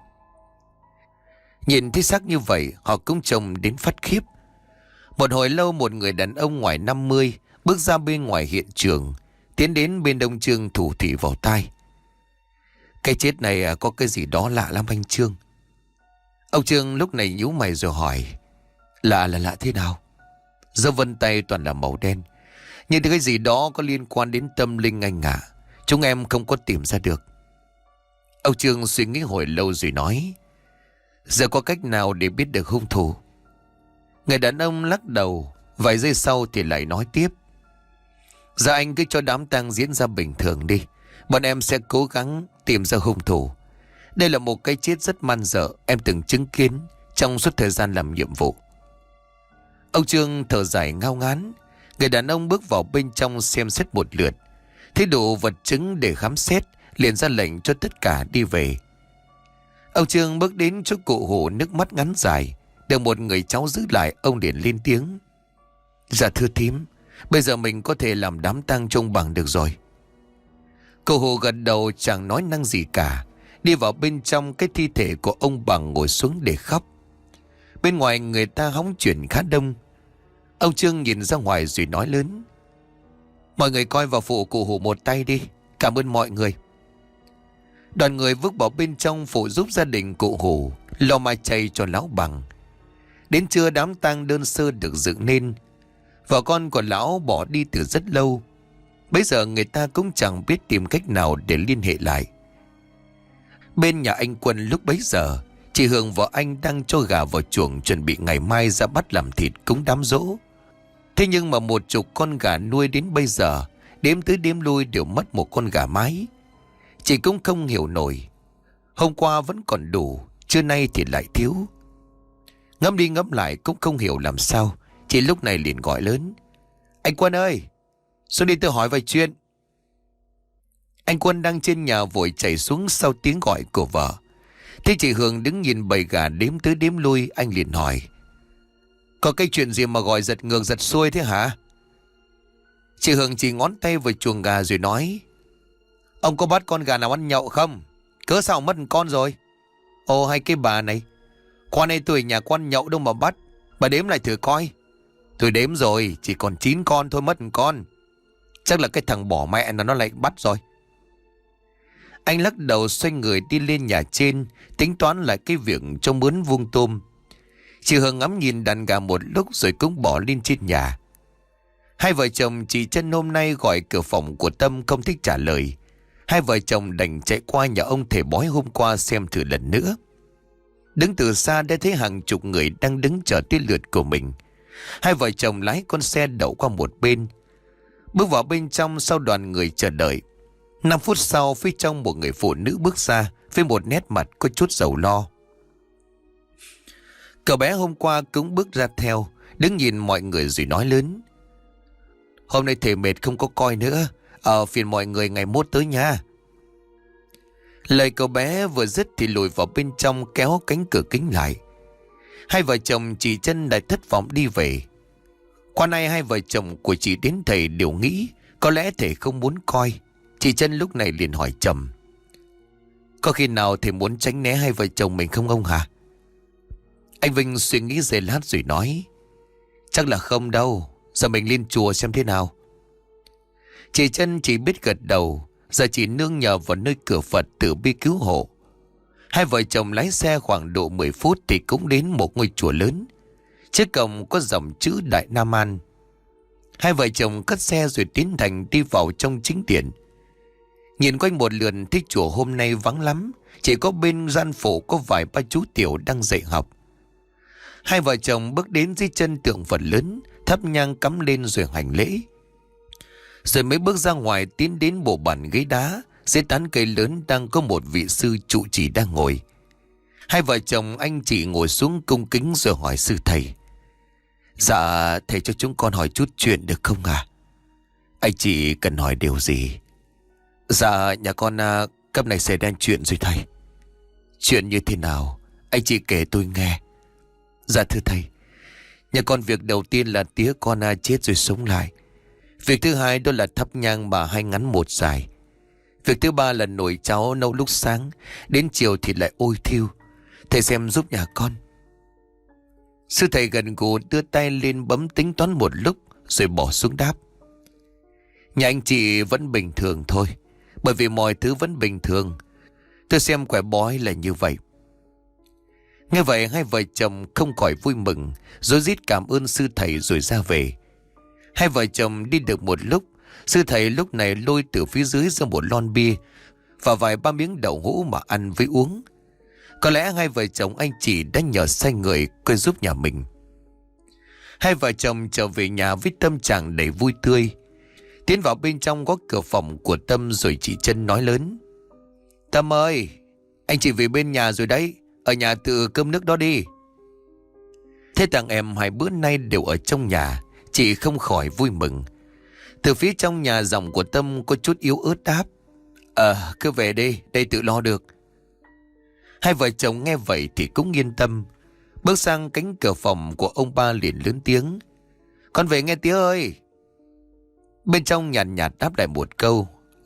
Nhìn thấy xác như vậy, họ cũng trông đến phát khiếp. Một hồi lâu, một người đàn ông ngoài 50 bước ra bên ngoài hiện trường, tiến đến bên ông Trương thủ thỉ vào tai. Cái chết này có cái gì đó lạ lắm anh Trương. Ông Trương lúc này nhíu mày rồi hỏi, lạ thế nào? Dấu vân tay toàn là màu đen, như cái gì đó có liên quan đến tâm linh anh ạ. Chúng em không có tìm ra được. Ông Trương suy nghĩ hồi lâu rồi nói, giờ có cách nào để biết được hung thủ? Người đàn ông lắc đầu. Vài giây sau thì lại nói tiếp, giờ anh cứ cho đám tang diễn ra bình thường đi, bọn em sẽ cố gắng tìm ra hung thủ. Đây là một cái chết rất man dợ, em từng chứng kiến trong suốt thời gian làm nhiệm vụ. Ông Trương thở dài ngao ngán. Người đàn ông bước vào bên trong xem xét một lượt, thấy đủ vật chứng để khám xét, liền ra lệnh cho tất cả đi về. Ông Trương bước đến chỗ cụ Hù, nước mắt ngắn dài. Được một người cháu giữ lại, ông liền lên tiếng, dạ thưa thím, bây giờ mình có thể làm đám tang cho ông Bằng được rồi. Cụ Hù gật đầu chẳng nói năng gì cả, đi vào bên trong cái thi thể của ông Bằng ngồi xuống để khóc. Bên ngoài người ta hóng chuyện khá đông. Ông Trương nhìn ra ngoài rồi nói lớn, mọi người coi vào phụ cụ Hù một tay đi, cảm ơn mọi người. Đoàn người bước vào bên trong phụ giúp gia đình cụ Hù lo mai chay cho lão Bằng. Đến trưa, đám tang đơn sơ được dựng nên. Vợ con của lão bỏ đi từ rất lâu. Bây giờ người ta cũng chẳng biết tìm cách nào để liên hệ lại. Bên nhà anh Quân lúc bấy giờ, chị Hường vợ anh đang cho gà vào chuồng, chuẩn bị ngày mai ra bắt làm thịt cúng đám giỗ. Thế nhưng mà 10 con gà nuôi đến bây giờ, đếm tới đếm lui đều mất một con gà mái. Chị cũng không hiểu nổi, hôm qua vẫn còn đủ, trưa nay thì lại thiếu. Ngẫm đi ngẫm lại cũng không hiểu làm sao, chị lúc này liền gọi lớn, anh Quân ơi, xuống đi tôi hỏi vài chuyện. Anh Quân đang trên nhà vội chạy xuống sau tiếng gọi của vợ. Thế chị Hường đứng nhìn bầy gà đếm tới đếm lui, anh liền hỏi, có cái chuyện gì mà gọi giật ngược giật xuôi thế hả? Chị Hường chỉ ngón tay vào chuồng gà rồi nói, ông có bắt con gà nào ăn nhậu không? Cớ sao mất một con rồi? Ồ, hay cái bà này, con này tôi ở nhà con nhậu đâu mà bắt, bà đếm lại thử coi. Tôi đếm rồi, chỉ còn 9 con thôi, mất một con. Chắc là cái thằng bỏ mẹ nó lại bắt rồi. Anh lắc đầu xoay người đi lên nhà trên, tính toán lại cái việc cho mướn vuông tôm. Chị Hường ngắm nhìn đàn gà một lúc rồi cũng bỏ lên trên nhà. Hai vợ chồng chị Trân hôm nay gọi cửa phòng của Tâm không thích trả lời. Hai vợ chồng đành chạy qua nhà ông thầy bói hôm qua xem thử lần nữa. Đứng từ xa đã thấy hàng chục người đang đứng chờ tới lượt của mình. Hai vợ chồng lái con xe đậu qua một bên, bước vào bên trong sau đoàn người chờ đợi. 5 phút sau, phía trong một người phụ nữ bước ra với một nét mặt có chút sầu lo. Cậu bé hôm qua cũng bước ra theo, đứng nhìn mọi người rồi nói lớn, hôm nay thầy mệt không có coi nữa, phiền mọi người ngày mốt tới nha. Lời cậu bé vừa dứt thì lùi vào bên trong kéo cánh cửa kính lại. Hai vợ chồng chị Trân lại thất vọng đi về. Qua nay hai vợ chồng của chị đến thầy đều nghĩ có lẽ thầy không muốn coi. Chị Trân lúc này liền hỏi chồng: có khi nào thầy muốn tránh né hai vợ chồng mình không ông hả? Anh Vinh suy nghĩ giây lát rồi nói: chắc là không đâu, giờ mình lên chùa xem thế nào. Chị Trân chỉ biết gật đầu. Giờ chỉ nương nhờ vào nơi cửa Phật từ bi cứu hộ. Hai vợ chồng lái xe khoảng độ 10 phút thì cũng đến một ngôi chùa lớn. Trước cổng có dòng chữ Đại Nam An. Hai vợ chồng cất xe rồi tiến hành đi vào trong chính điện. Nhìn quanh một lượt thấy chùa hôm nay vắng lắm. Chỉ có bên gian phụ có vài ba chú tiểu đang dạy học. Hai vợ chồng bước đến dưới chân tượng Phật lớn, thắp nhang cắm lên rồi hành lễ. Rồi mới bước ra ngoài tiến đến bộ bàn ghế đá. Dưới tán cây lớn đang có một vị sư trụ trì đang ngồi. Hai vợ chồng anh chị ngồi xuống cung kính rồi hỏi sư thầy: dạ thầy cho chúng con hỏi chút chuyện được không ạ? Anh chị cần hỏi điều gì? Dạ nhà con cấp này xảy ra chuyện rồi thầy. Chuyện như thế nào? Anh chị kể tôi nghe. Dạ thưa thầy, nhà con việc đầu tiên là tía con chết rồi sống lại. Việc thứ hai đó là thắp nhang mà hai ngắn một dài. Việc thứ ba là nồi cháo nấu lúc sáng, đến chiều thì lại ôi thiêu. Thầy xem giúp nhà con. Sư thầy gần gù đưa tay lên bấm tính toán một lúc rồi bỏ xuống đáp: nhà anh chị vẫn bình thường thôi. Bởi vì mọi thứ vẫn bình thường. Tôi xem quẻ bói là như vậy. Nghe vậy hai vợ chồng không khỏi vui mừng, rối rít cảm ơn sư thầy rồi ra về. Hai vợ chồng đi được một lúc, sư thầy lúc này lôi từ phía dưới ra một lon bia và vài ba miếng đậu hũ mà ăn với uống. Có lẽ hai vợ chồng anh chị đã nhờ sai người quên giúp nhà mình. Hai vợ chồng trở về nhà với tâm trạng đầy vui tươi. Tiến vào bên trong có cửa phòng của Tâm rồi chị Trân nói lớn: Tâm ơi, anh chị về bên nhà rồi đấy. Ở nhà tự cơm nước đó đi. Thế thằng em hai bữa nay đều ở trong nhà, chị không khỏi vui mừng. Từ phía trong nhà giọng của Tâm có chút yếu ớt đáp: cứ về đi, đây tự lo được. Hai vợ chồng nghe vậy thì cũng yên tâm. Bước sang cánh cửa phòng của ông ba liền lớn tiếng: con về nghe tía ơi. Bên trong nhàn nhạt đáp lại một câu: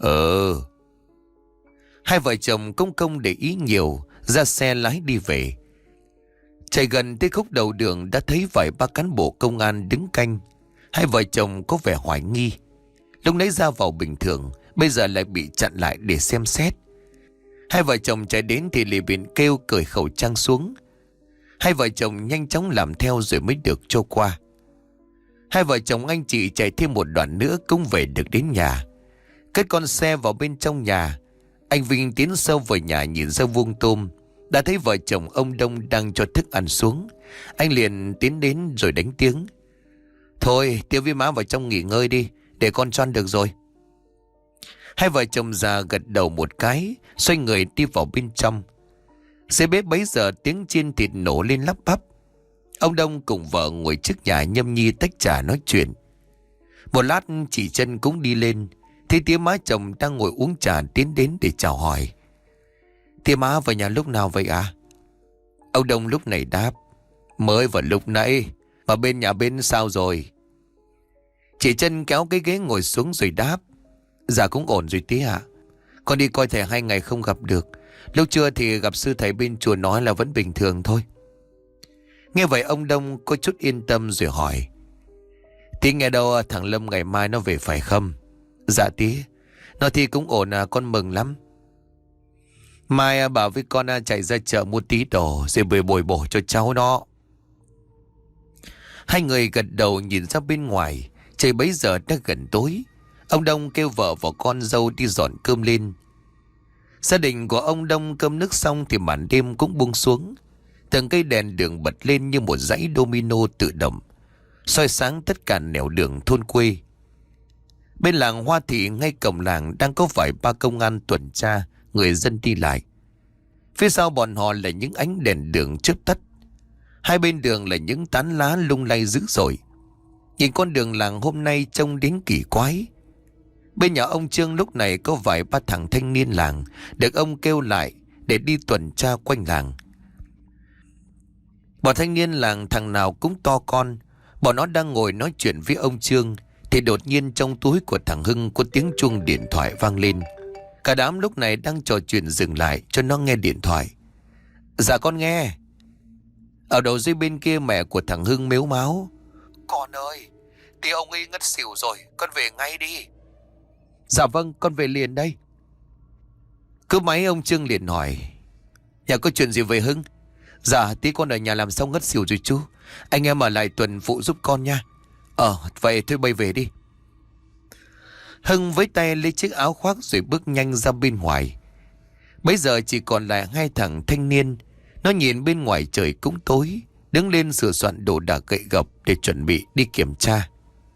Hai vợ chồng cũng không để ý nhiều, ra xe lái đi về. Chạy gần tới khúc đầu đường đã thấy vài ba cán bộ công an đứng canh. Hai vợ chồng có vẻ hoài nghi. Lúc nãy ra vào bình thường, bây giờ lại bị chặn lại để xem xét. Hai vợ chồng chạy đến thì liền biển kêu cởi khẩu trang xuống. Hai vợ chồng nhanh chóng làm theo rồi mới được cho qua. Hai vợ chồng anh chị chạy thêm một đoạn nữa cũng về được đến nhà. Cất con xe vào bên trong nhà. Anh Vinh tiến sâu vào nhà nhìn ra vuông tôm. Đã thấy vợ chồng ông Đông đang cho thức ăn xuống. Anh liền tiến đến rồi đánh tiếng: thôi Tiêu với má vào trong nghỉ ngơi đi, để con cho ăn được rồi. Hai vợ chồng già gật đầu một cái, xoay người đi vào bên trong. Dưới bếp bấy giờ tiếng chiên thịt nổ lên lắp bắp. Ông Đông cùng vợ ngồi trước nhà nhâm nhi tách trà nói chuyện. Một lát chị Trân cũng đi lên, thấy tía má chồng đang ngồi uống trà tiến đến để chào hỏi: tía má vào nhà lúc nào vậy à? Ông Đông lúc này đáp: mới vào lúc nãy. Mà bên nhà bên sao rồi? Chị Trân kéo cái ghế ngồi xuống rồi đáp: dạ cũng ổn rồi tía ạ. Con đi coi thầy 2 ngày không gặp được. Lúc trưa thì gặp sư thầy bên chùa nói là vẫn bình thường thôi. Nghe vậy ông Đông có chút yên tâm rồi hỏi: tía nghe đâu thằng Lâm ngày mai nó về phải không? Dạ tía, nó thì cũng ổn à, con mừng lắm. Mai bảo với con chạy ra chợ mua tí đồ rồi về bồi bổ cho cháu nó. Hai người gật đầu nhìn ra bên ngoài. Trời bấy giờ đã gần tối. Ông Đông kêu vợ và con dâu đi dọn cơm lên. Gia đình của ông Đông cơm nước xong thì màn đêm cũng buông xuống. Từng cây đèn đường bật lên như một dãy domino tự động, soi sáng tất cả nẻo đường thôn quê. Bên làng Hoa Thị ngay cổng làng đang có vài ba công an tuần tra người dân đi lại. Phía sau bọn họ là những ánh đèn đường chớp tắt. Hai bên đường là những tán lá lung lay dữ dội. Nhìn con đường làng hôm nay trông đến kỳ quái. Bên nhà ông Trương lúc này có vài ba thằng thanh niên làng được ông kêu lại để đi tuần tra quanh làng. Bọn thanh niên làng thằng nào cũng to con. Bọn nó đang ngồi nói chuyện với ông Trương thì đột nhiên trong túi của thằng Hưng có tiếng chuông điện thoại vang lên. Cả đám lúc này đang trò chuyện dừng lại cho nó nghe điện thoại. Dạ con nghe. Ở đầu dây bên kia mẹ của thằng Hưng mếu máo. Con ơi, thì ông ấy ngất xỉu rồi, con về ngay đi. Dạ vâng, con về liền đây. Cứ máy ông Trương liền hỏi. Nhà có chuyện gì vậy Hưng? Dạ tí con ở nhà làm xong ngất xỉu rồi chú. Anh em ở lại tuần phụ giúp con nha. Vậy thôi bay về đi. Hưng với tay lấy chiếc áo khoác rồi bước nhanh ra bên ngoài. Bây giờ chỉ còn lại hai thằng thanh niên. Nó nhìn bên ngoài trời cũng tối, đứng lên sửa soạn đồ đạc gậy gộc để chuẩn bị đi kiểm tra.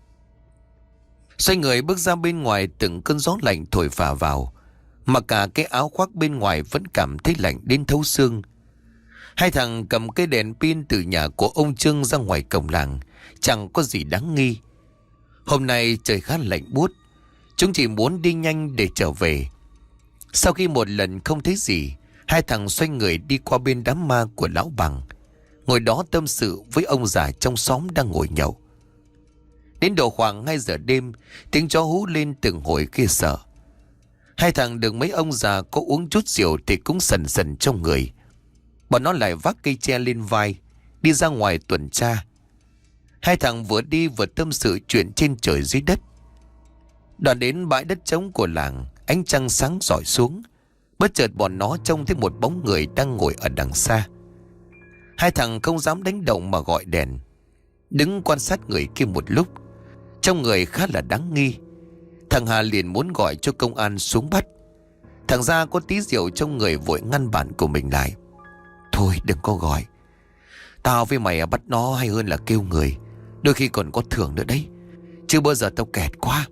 Xoay người bước ra bên ngoài, từng cơn gió lạnh thổi phả vào, mà cả cái áo khoác bên ngoài vẫn cảm thấy lạnh đến thấu xương. Hai thằng cầm cây đèn pin từ nhà của ông Trương ra ngoài cổng làng, chẳng có gì đáng nghi. Hôm nay trời khá lạnh buốt, chúng chỉ muốn đi nhanh để trở về. Sau khi một lần không thấy gì, hai thằng xoay người đi qua bên đám ma của lão Bằng, ngồi đó tâm sự với ông già trong xóm đang ngồi nhậu. Đến độ khoảng 2 giờ đêm, tiếng chó hú lên từng hồi kia sợ. Hai thằng được mấy ông già có uống chút rượu thì cũng sần sần trong người. Bọn nó lại vác cây tre lên vai, đi ra ngoài tuần tra. Hai thằng vừa đi vừa tâm sự chuyện trên trời dưới đất. Đoạn đến bãi đất trống của làng, ánh trăng sáng rọi xuống. Bất chợt bọn nó trông thấy một bóng người đang ngồi ở đằng xa. Hai thằng không dám đánh động mà gọi đèn, đứng quan sát người kia một lúc. Trong người khá là đáng nghi. Thằng Hà liền muốn gọi cho công an xuống bắt. Thằng Gia có tí rượu trong người vội ngăn bạn của mình lại. Thôi đừng có gọi. Tao với mày bắt nó hay hơn là kêu người, đôi khi còn có thưởng nữa đấy. Chứ bao giờ tao kẹt quá.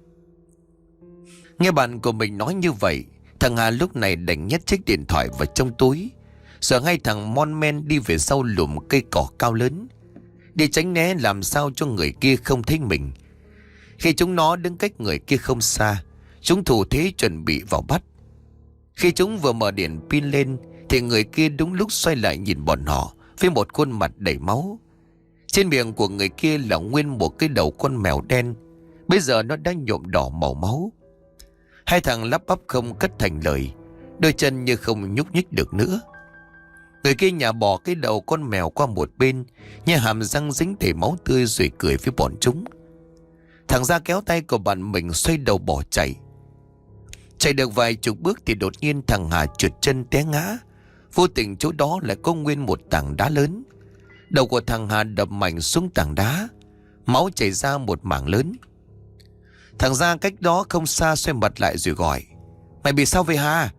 Nghe bạn của mình nói như vậy, thằng Hà lúc này đành nhét chiếc điện thoại vào trong túi, rồi hai thằng mon men đi về sau lùm cây cỏ cao lớn, để tránh né làm sao cho người kia không thấy mình. Khi chúng nó đứng cách người kia không xa, chúng thủ thế chuẩn bị vào bắt. Khi chúng vừa mở điện pin lên thì người kia đúng lúc xoay lại nhìn bọn họ với một khuôn mặt đầy máu. Trên miệng của người kia là nguyên một cái đầu con mèo đen, bây giờ nó đã nhuộm đỏ màu máu. Hai thằng lắp bắp không cất thành lời, đôi chân như không nhúc nhích được nữa. Người kia nhả bỏ cái đầu con mèo qua một bên, như hàm răng dính đầy máu tươi rồi cười với bọn chúng. Thằng Gia kéo tay của bạn mình xoay đầu bỏ chạy. Chạy được vài chục bước thì đột nhiên thằng Hà trượt chân té ngã. Vô tình chỗ đó lại có nguyên một tảng đá lớn. Đầu của thằng Hà đập mạnh xuống tảng đá, máu chảy ra một mảng lớn. Thằng Gia cách đó không xa xoay mặt lại rồi gọi. Mày bị sao vậy Hà?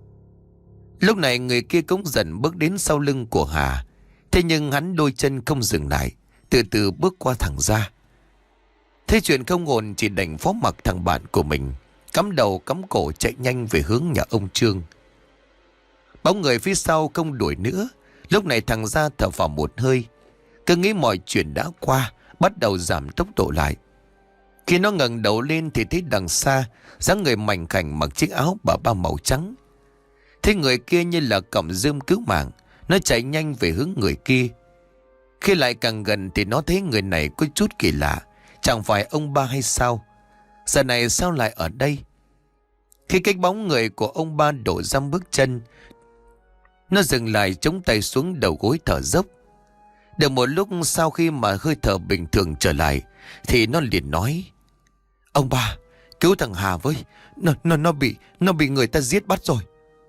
Lúc này người kia cũng dần bước đến sau lưng của Hà. Thế nhưng hắn đôi chân không dừng lại, từ từ bước qua thằng Gia. Thế chuyện không ổn, chỉ đành phó mặc thằng bạn của mình, cắm đầu cắm cổ chạy nhanh về hướng nhà ông Trương. Bóng người phía sau không đuổi nữa. Lúc này thằng Gia thở vào một hơi, cứ nghĩ mọi chuyện đã qua, bắt đầu giảm tốc độ lại. Khi nó ngẩng đầu lên thì thấy đằng xa dáng người mảnh khảnh mặc chiếc áo bà ba màu trắng. Thế người kia như là cọng rơm cứu mạng, nó chạy nhanh về hướng người kia. Khi lại càng gần thì nó thấy người này có chút kỳ lạ, chẳng phải ông ba hay sao? Giờ này sao lại ở đây? Khi cái bóng người của ông ba đổ ra bước chân, nó dừng lại chống tay xuống đầu gối thở dốc. Được một lúc sau khi mà hơi thở bình thường trở lại thì nó liền nói: Ông ba, cứu thằng Hà với, nó bị người ta giết bắt rồi.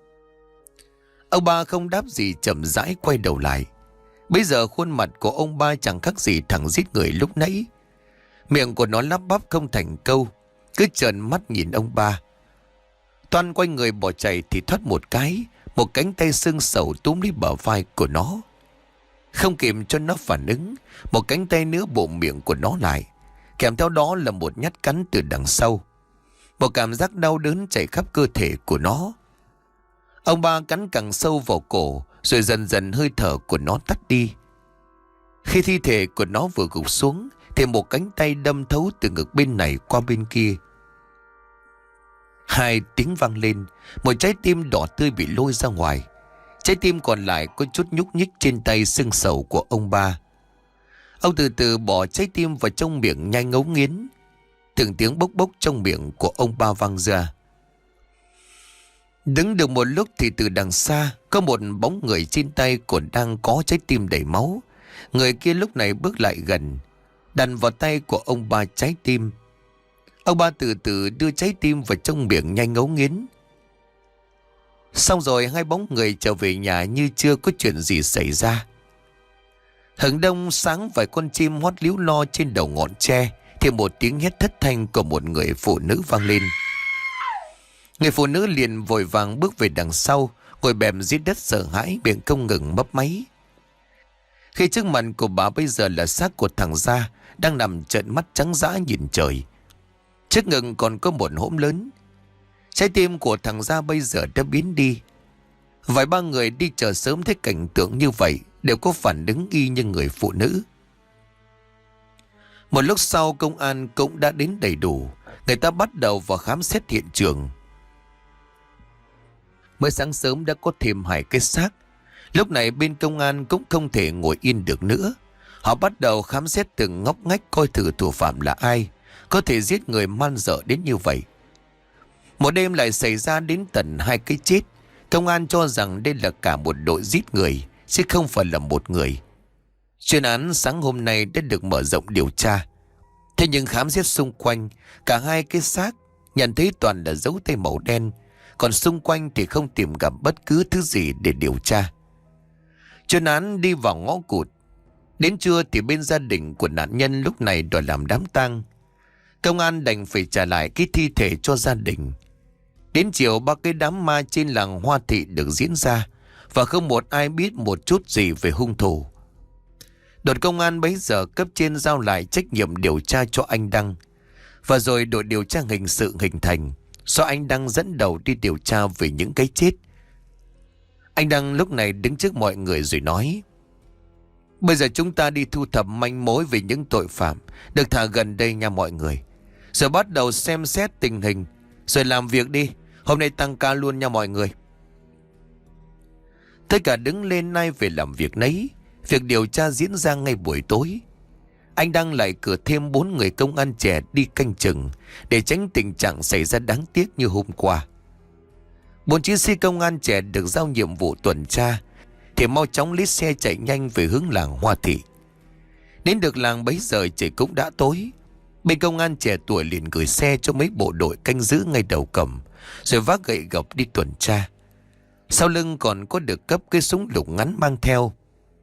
Ông ba không đáp gì, chậm rãi quay đầu lại. Bây giờ khuôn mặt của ông ba chẳng khác gì thằng giết người lúc nãy. Miệng của nó lắp bắp không thành câu, cứ trợn mắt nhìn ông ba. Toan quay người bỏ chạy thì thoát một cái, một cánh tay xương sầu túm lấy bờ vai của nó. Không kịp cho nó phản ứng, một cánh tay nữa bộm miệng của nó lại, kèm theo đó là một nhát cắn từ đằng sau. Một cảm giác đau đớn chạy khắp cơ thể của nó. Ông ba cắn càng sâu vào cổ, rồi dần dần hơi thở của nó tắt đi. Khi thi thể của nó vừa gục xuống thì một cánh tay đâm thấu từ ngực bên này qua bên kia. Hai tiếng vang lên, một trái tim đỏ tươi bị lôi ra ngoài. Trái tim còn lại có chút nhúc nhích trên tay xương sầu của ông ba. Ông từ từ bỏ trái tim vào trong miệng nhai ngấu nghiến. Từng tiếng bốc bốc trong miệng của ông ba vang ra. Đứng được một lúc thì từ đằng xa có một bóng người trên tay còn đang có trái tim đầy máu. Người kia lúc này bước lại gần, đặt vào tay của ông ba trái tim. Ông ba từ từ đưa trái tim vào trong miệng nhanh ngấu nghiến. Xong rồi hai bóng người trở về nhà như chưa có chuyện gì xảy ra. Hừng đông sáng vài con chim hót líu lo trên đầu ngọn tre thì một tiếng hét thất thanh của một người phụ nữ vang lên. Người phụ nữ liền vội vàng bước về đằng sau, ngồi bẹp dưới đất sợ hãi, miệng không ngừng mấp máy. Khi trước mặt của bà bây giờ là xác của thằng Gia đang nằm trợn mắt trắng dã nhìn trời. Trước ngực còn có một hõm lớn. Trái tim của thằng Gia bây giờ đã biến đi. Vài ba người đi chờ sớm thấy cảnh tượng như vậy đều có phản ứng y như người phụ nữ. Một lúc sau công an cũng đã đến đầy đủ. Người ta bắt đầu vào khám xét hiện trường. Mới sáng sớm đã có thêm 2 cái xác. Lúc này bên công an cũng không thể ngồi yên được nữa. Họ bắt đầu khám xét từng ngóc ngách coi thử thủ phạm là ai, có thể giết người man dợ đến như vậy. Một đêm lại xảy ra đến tận 2 cái chết. Công an cho rằng đây là cả một đội giết người, chứ không phải là một người. Chuyên án sáng hôm nay đã được mở rộng điều tra. Thế nhưng khám xét xung quanh, cả 2 cái xác nhận thấy toàn là dấu tay màu đen, còn xung quanh thì không tìm gặp bất cứ thứ gì để điều tra. Chuyên án đi vào ngõ cụt. Đến trưa thì bên gia đình của nạn nhân lúc này đòi làm đám tang. Công an đành phải trả lại cái thi thể cho gia đình. Đến chiều 3 cái đám ma trên làng Hoa Thị được diễn ra, và không một ai biết một chút gì về hung thủ. Đội công an bấy giờ cấp trên giao lại trách nhiệm điều tra cho anh Đăng, và rồi đội điều tra hình sự hình thành, do anh Đăng dẫn đầu đi điều tra về những cái chết. Anh Đăng lúc này đứng trước mọi người rồi nói: Bây giờ chúng ta đi thu thập manh mối về những tội phạm được thả gần đây nha mọi người. Rồi bắt đầu xem xét tình hình, rồi làm việc đi. Hôm nay tăng ca luôn nha mọi người. Tất cả đứng lên nay về làm việc nấy. Việc điều tra diễn ra ngay buổi tối. Anh Đăng lại cử thêm 4 người công an trẻ đi canh chừng, để tránh tình trạng xảy ra đáng tiếc như hôm qua. 4 chiến sĩ công an trẻ được giao nhiệm vụ tuần tra thì mau chóng lấy xe chạy nhanh về hướng làng Hoa Thị. Đến được làng bấy giờ trời cũng đã tối. Bên công an trẻ tuổi liền gửi xe cho mấy bộ đội canh giữ ngay đầu cổng, rồi vác gậy gộc đi tuần tra. Sau lưng còn có được cấp cái súng lục ngắn mang theo.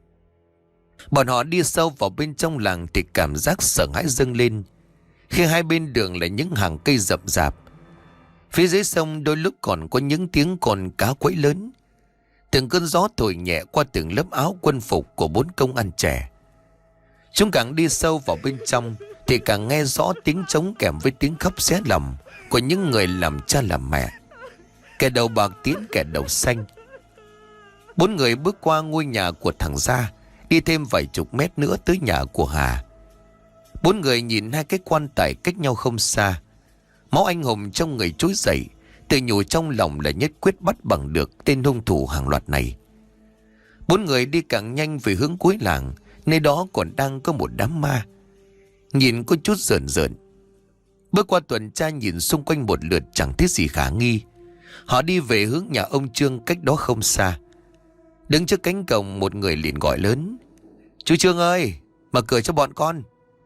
Bọn họ đi sâu vào bên trong làng thì cảm giác sợ hãi dâng lên, khi hai bên đường là những hàng cây rậm rạp. Phía dưới sông đôi lúc còn có những tiếng con cá quẫy lớn. Từng cơn gió thổi nhẹ qua từng lớp áo quân phục của 4 công an trẻ. Chúng càng đi sâu vào bên trong thì càng nghe rõ tiếng trống kèm với tiếng khóc xé lòng của những người làm cha làm mẹ. Kẻ đầu bạc tiễn kẻ đầu xanh. 4 người bước qua ngôi nhà của thằng Gia, đi thêm vài chục mét nữa tới nhà của Hà. 4 người nhìn 2 cái quan tài cách nhau không xa. Máu anh hùng trong người trỗi dậy, tự nhủ trong lòng là nhất quyết bắt bằng được tên hung thủ hàng loạt này. 4 người đi càng nhanh về hướng cuối làng, nơi đó còn đang có một đám ma. Nhìn có chút rợn rợn. Bước qua tuần tra nhìn xung quanh một lượt chẳng thấy gì khả nghi. Họ đi về hướng nhà ông Trương cách đó không xa. Đứng trước cánh cổng, một người liền gọi lớn: Chú Trương ơi, mở cửa cho bọn con.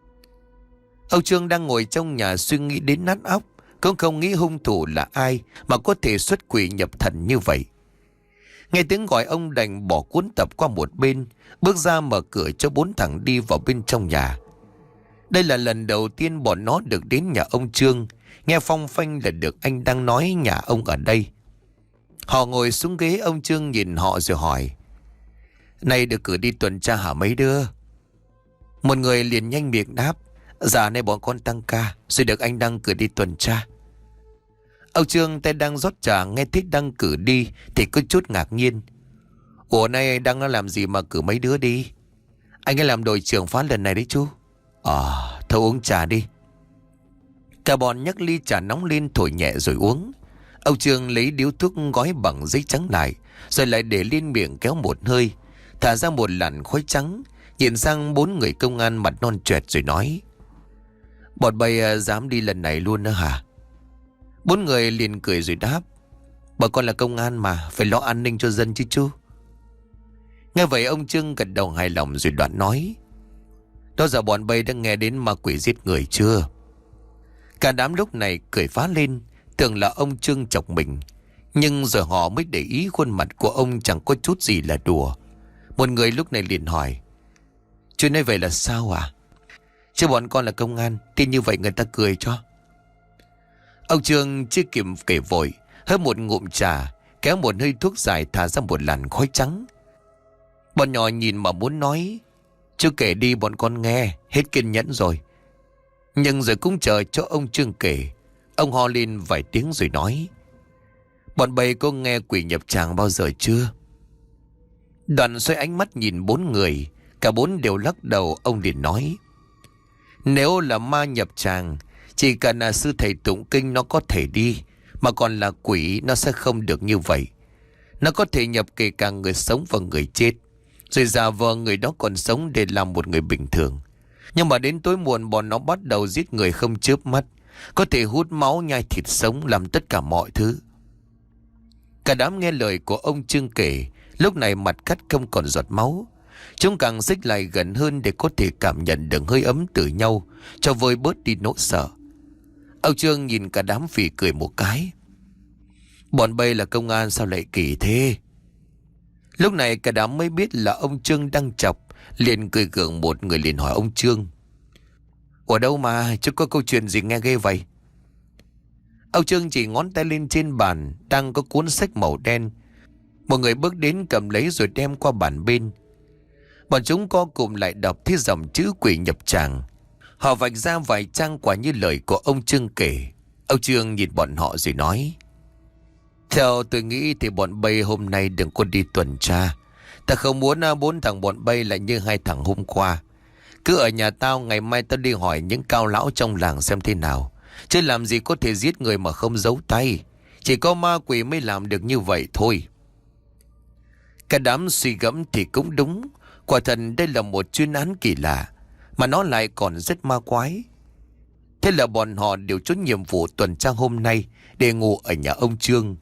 Ông Trương đang ngồi trong nhà suy nghĩ đến nát óc, cũng không nghĩ hung thủ là ai mà có thể xuất quỷ nhập thần như vậy. Nghe tiếng gọi, ông đành bỏ cuốn tập qua một bên, bước ra mở cửa cho 4 thằng đi vào bên trong nhà. Đây là lần đầu tiên bọn nó được đến nhà ông Trương, nghe phong phanh là được anh đang nói nhà ông ở đây. Họ ngồi xuống ghế, ông Trương nhìn họ rồi hỏi: Này được cử đi tuần tra hả mấy đứa? Một người liền nhanh miệng đáp: Dạ nay bọn con tăng ca, rồi được anh Đăng cử đi tuần tra. Ông Trương tay đang rót trà nghe thích Đăng cử đi thì có chút ngạc nhiên. Ủa nay Đăng nó làm gì mà cử mấy đứa đi? Anh ấy làm đội trưởng phá lần này đấy chú. Thôi uống trà đi. Cả bọn nhấc ly trà nóng lên thổi nhẹ rồi uống. Ông Trương lấy điếu thuốc gói bằng giấy trắng lại, rồi lại để lên miệng kéo một hơi, thả ra một làn khói trắng, nhìn sang 4 người công an mặt non choẹt rồi nói: Bọn bay dám đi lần này luôn nữa hả? Bốn người liền cười rồi đáp. Bọn con là công an mà, phải lo an ninh cho dân chứ chú. Nghe vậy ông Trưng gật đầu hài lòng rồi đoạn nói. Đó giờ bọn bay đã nghe đến ma quỷ giết người chưa? Cả đám lúc này cười phá lên, tưởng là ông Trưng chọc mình. Nhưng rồi họ mới để ý khuôn mặt của ông chẳng có chút gì là đùa. Một người lúc này liền hỏi. Chuyện này vậy là sao à? Chứ bọn con là công an, tin như vậy người ta cười cho. Ông Trương chưa kịp kể vội, hớp một ngụm trà, kéo một hơi thuốc dài thả ra một làn khói trắng. Bọn nhỏ nhìn mà muốn nói. Chưa kể đi bọn con nghe, hết kiên nhẫn rồi. Nhưng rồi cũng chờ cho ông Trương kể. Ông ho lên vài tiếng rồi nói. Bọn bay có nghe quỷ nhập tràng bao giờ chưa? Đoạn xoay ánh mắt nhìn bốn người. Cả bốn đều lắc đầu. Ông liền nói. Nếu là ma nhập tràng, chỉ cần là sư thầy tụng kinh nó có thể đi. Mà còn là quỷ nó sẽ không được như vậy. Nó có thể nhập kể cả người sống và người chết, rồi giả vờ người đó còn sống để làm một người bình thường. Nhưng mà đến tối muộn bọn nó bắt đầu giết người không chớp mắt, có thể hút máu nhai thịt sống, làm tất cả mọi thứ. Cả đám nghe lời của ông Trương kể, lúc này mặt cắt không còn giọt máu. Chúng càng xích lại gần hơn để có thể cảm nhận được hơi ấm từ nhau, cho vơi bớt đi nỗi sợ. Ông Trương nhìn cả đám phì cười một cái. Bọn bay là công an sao lại kỳ thế? Lúc này cả đám mới biết là ông Trương đang chọc, liền cười gượng. Một người liền hỏi ông Trương. Ở đâu mà chứ có câu chuyện gì nghe ghê vậy? Ông Trương chỉ ngón tay lên trên bàn đang có cuốn sách màu đen. Một người bước đến cầm lấy rồi đem qua bàn bên. Bọn chúng co cụm lại đọc thấy dòng chữ quỷ nhập tràng. Họ vạch ra vài trang quả như lời của ông Trương kể. Ông Trương nhìn bọn họ rồi nói. Theo tôi nghĩ thì bọn bay hôm nay đừng có đi tuần tra. Ta không muốn bốn thằng bọn bay lại như hai thằng hôm qua. Cứ ở nhà tao, ngày mai tao đi hỏi những cao lão trong làng xem thế nào. Chứ làm gì có thể giết người mà không giấu tay. Chỉ có ma quỷ mới làm được như vậy thôi. Cả đám suy gẫm thì cũng đúng. Quả thật đây là một chuyên án kỳ lạ, mà nó lại còn rất ma quái. Thế là bọn họ đều chốt nhiệm vụ tuần tra hôm nay để ngủ ở nhà ông Trương.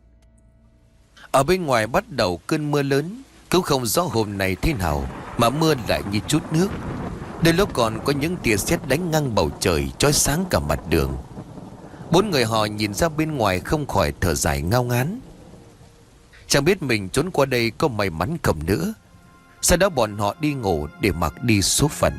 Ở bên ngoài bắt đầu cơn mưa lớn. Cũng không rõ hôm nay thế nào mà mưa lại như chút nước. Đôi lúc còn có những tia sét đánh ngang bầu trời, chói sáng cả mặt đường. Bốn người họ nhìn ra bên ngoài không khỏi thở dài ngao ngán. Chẳng biết mình trốn qua đây có may mắn không nữa. Sau đó bọn họ đi ngủ để mặc đi số phận.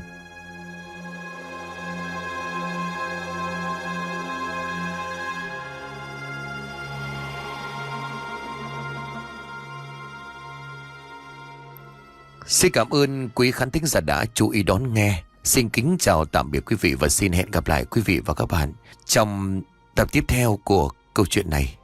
Xin cảm ơn quý khán thính giả đã chú ý đón nghe. Xin kính chào tạm biệt quý vị và xin hẹn gặp lại quý vị và các bạn trong tập tiếp theo của câu chuyện này.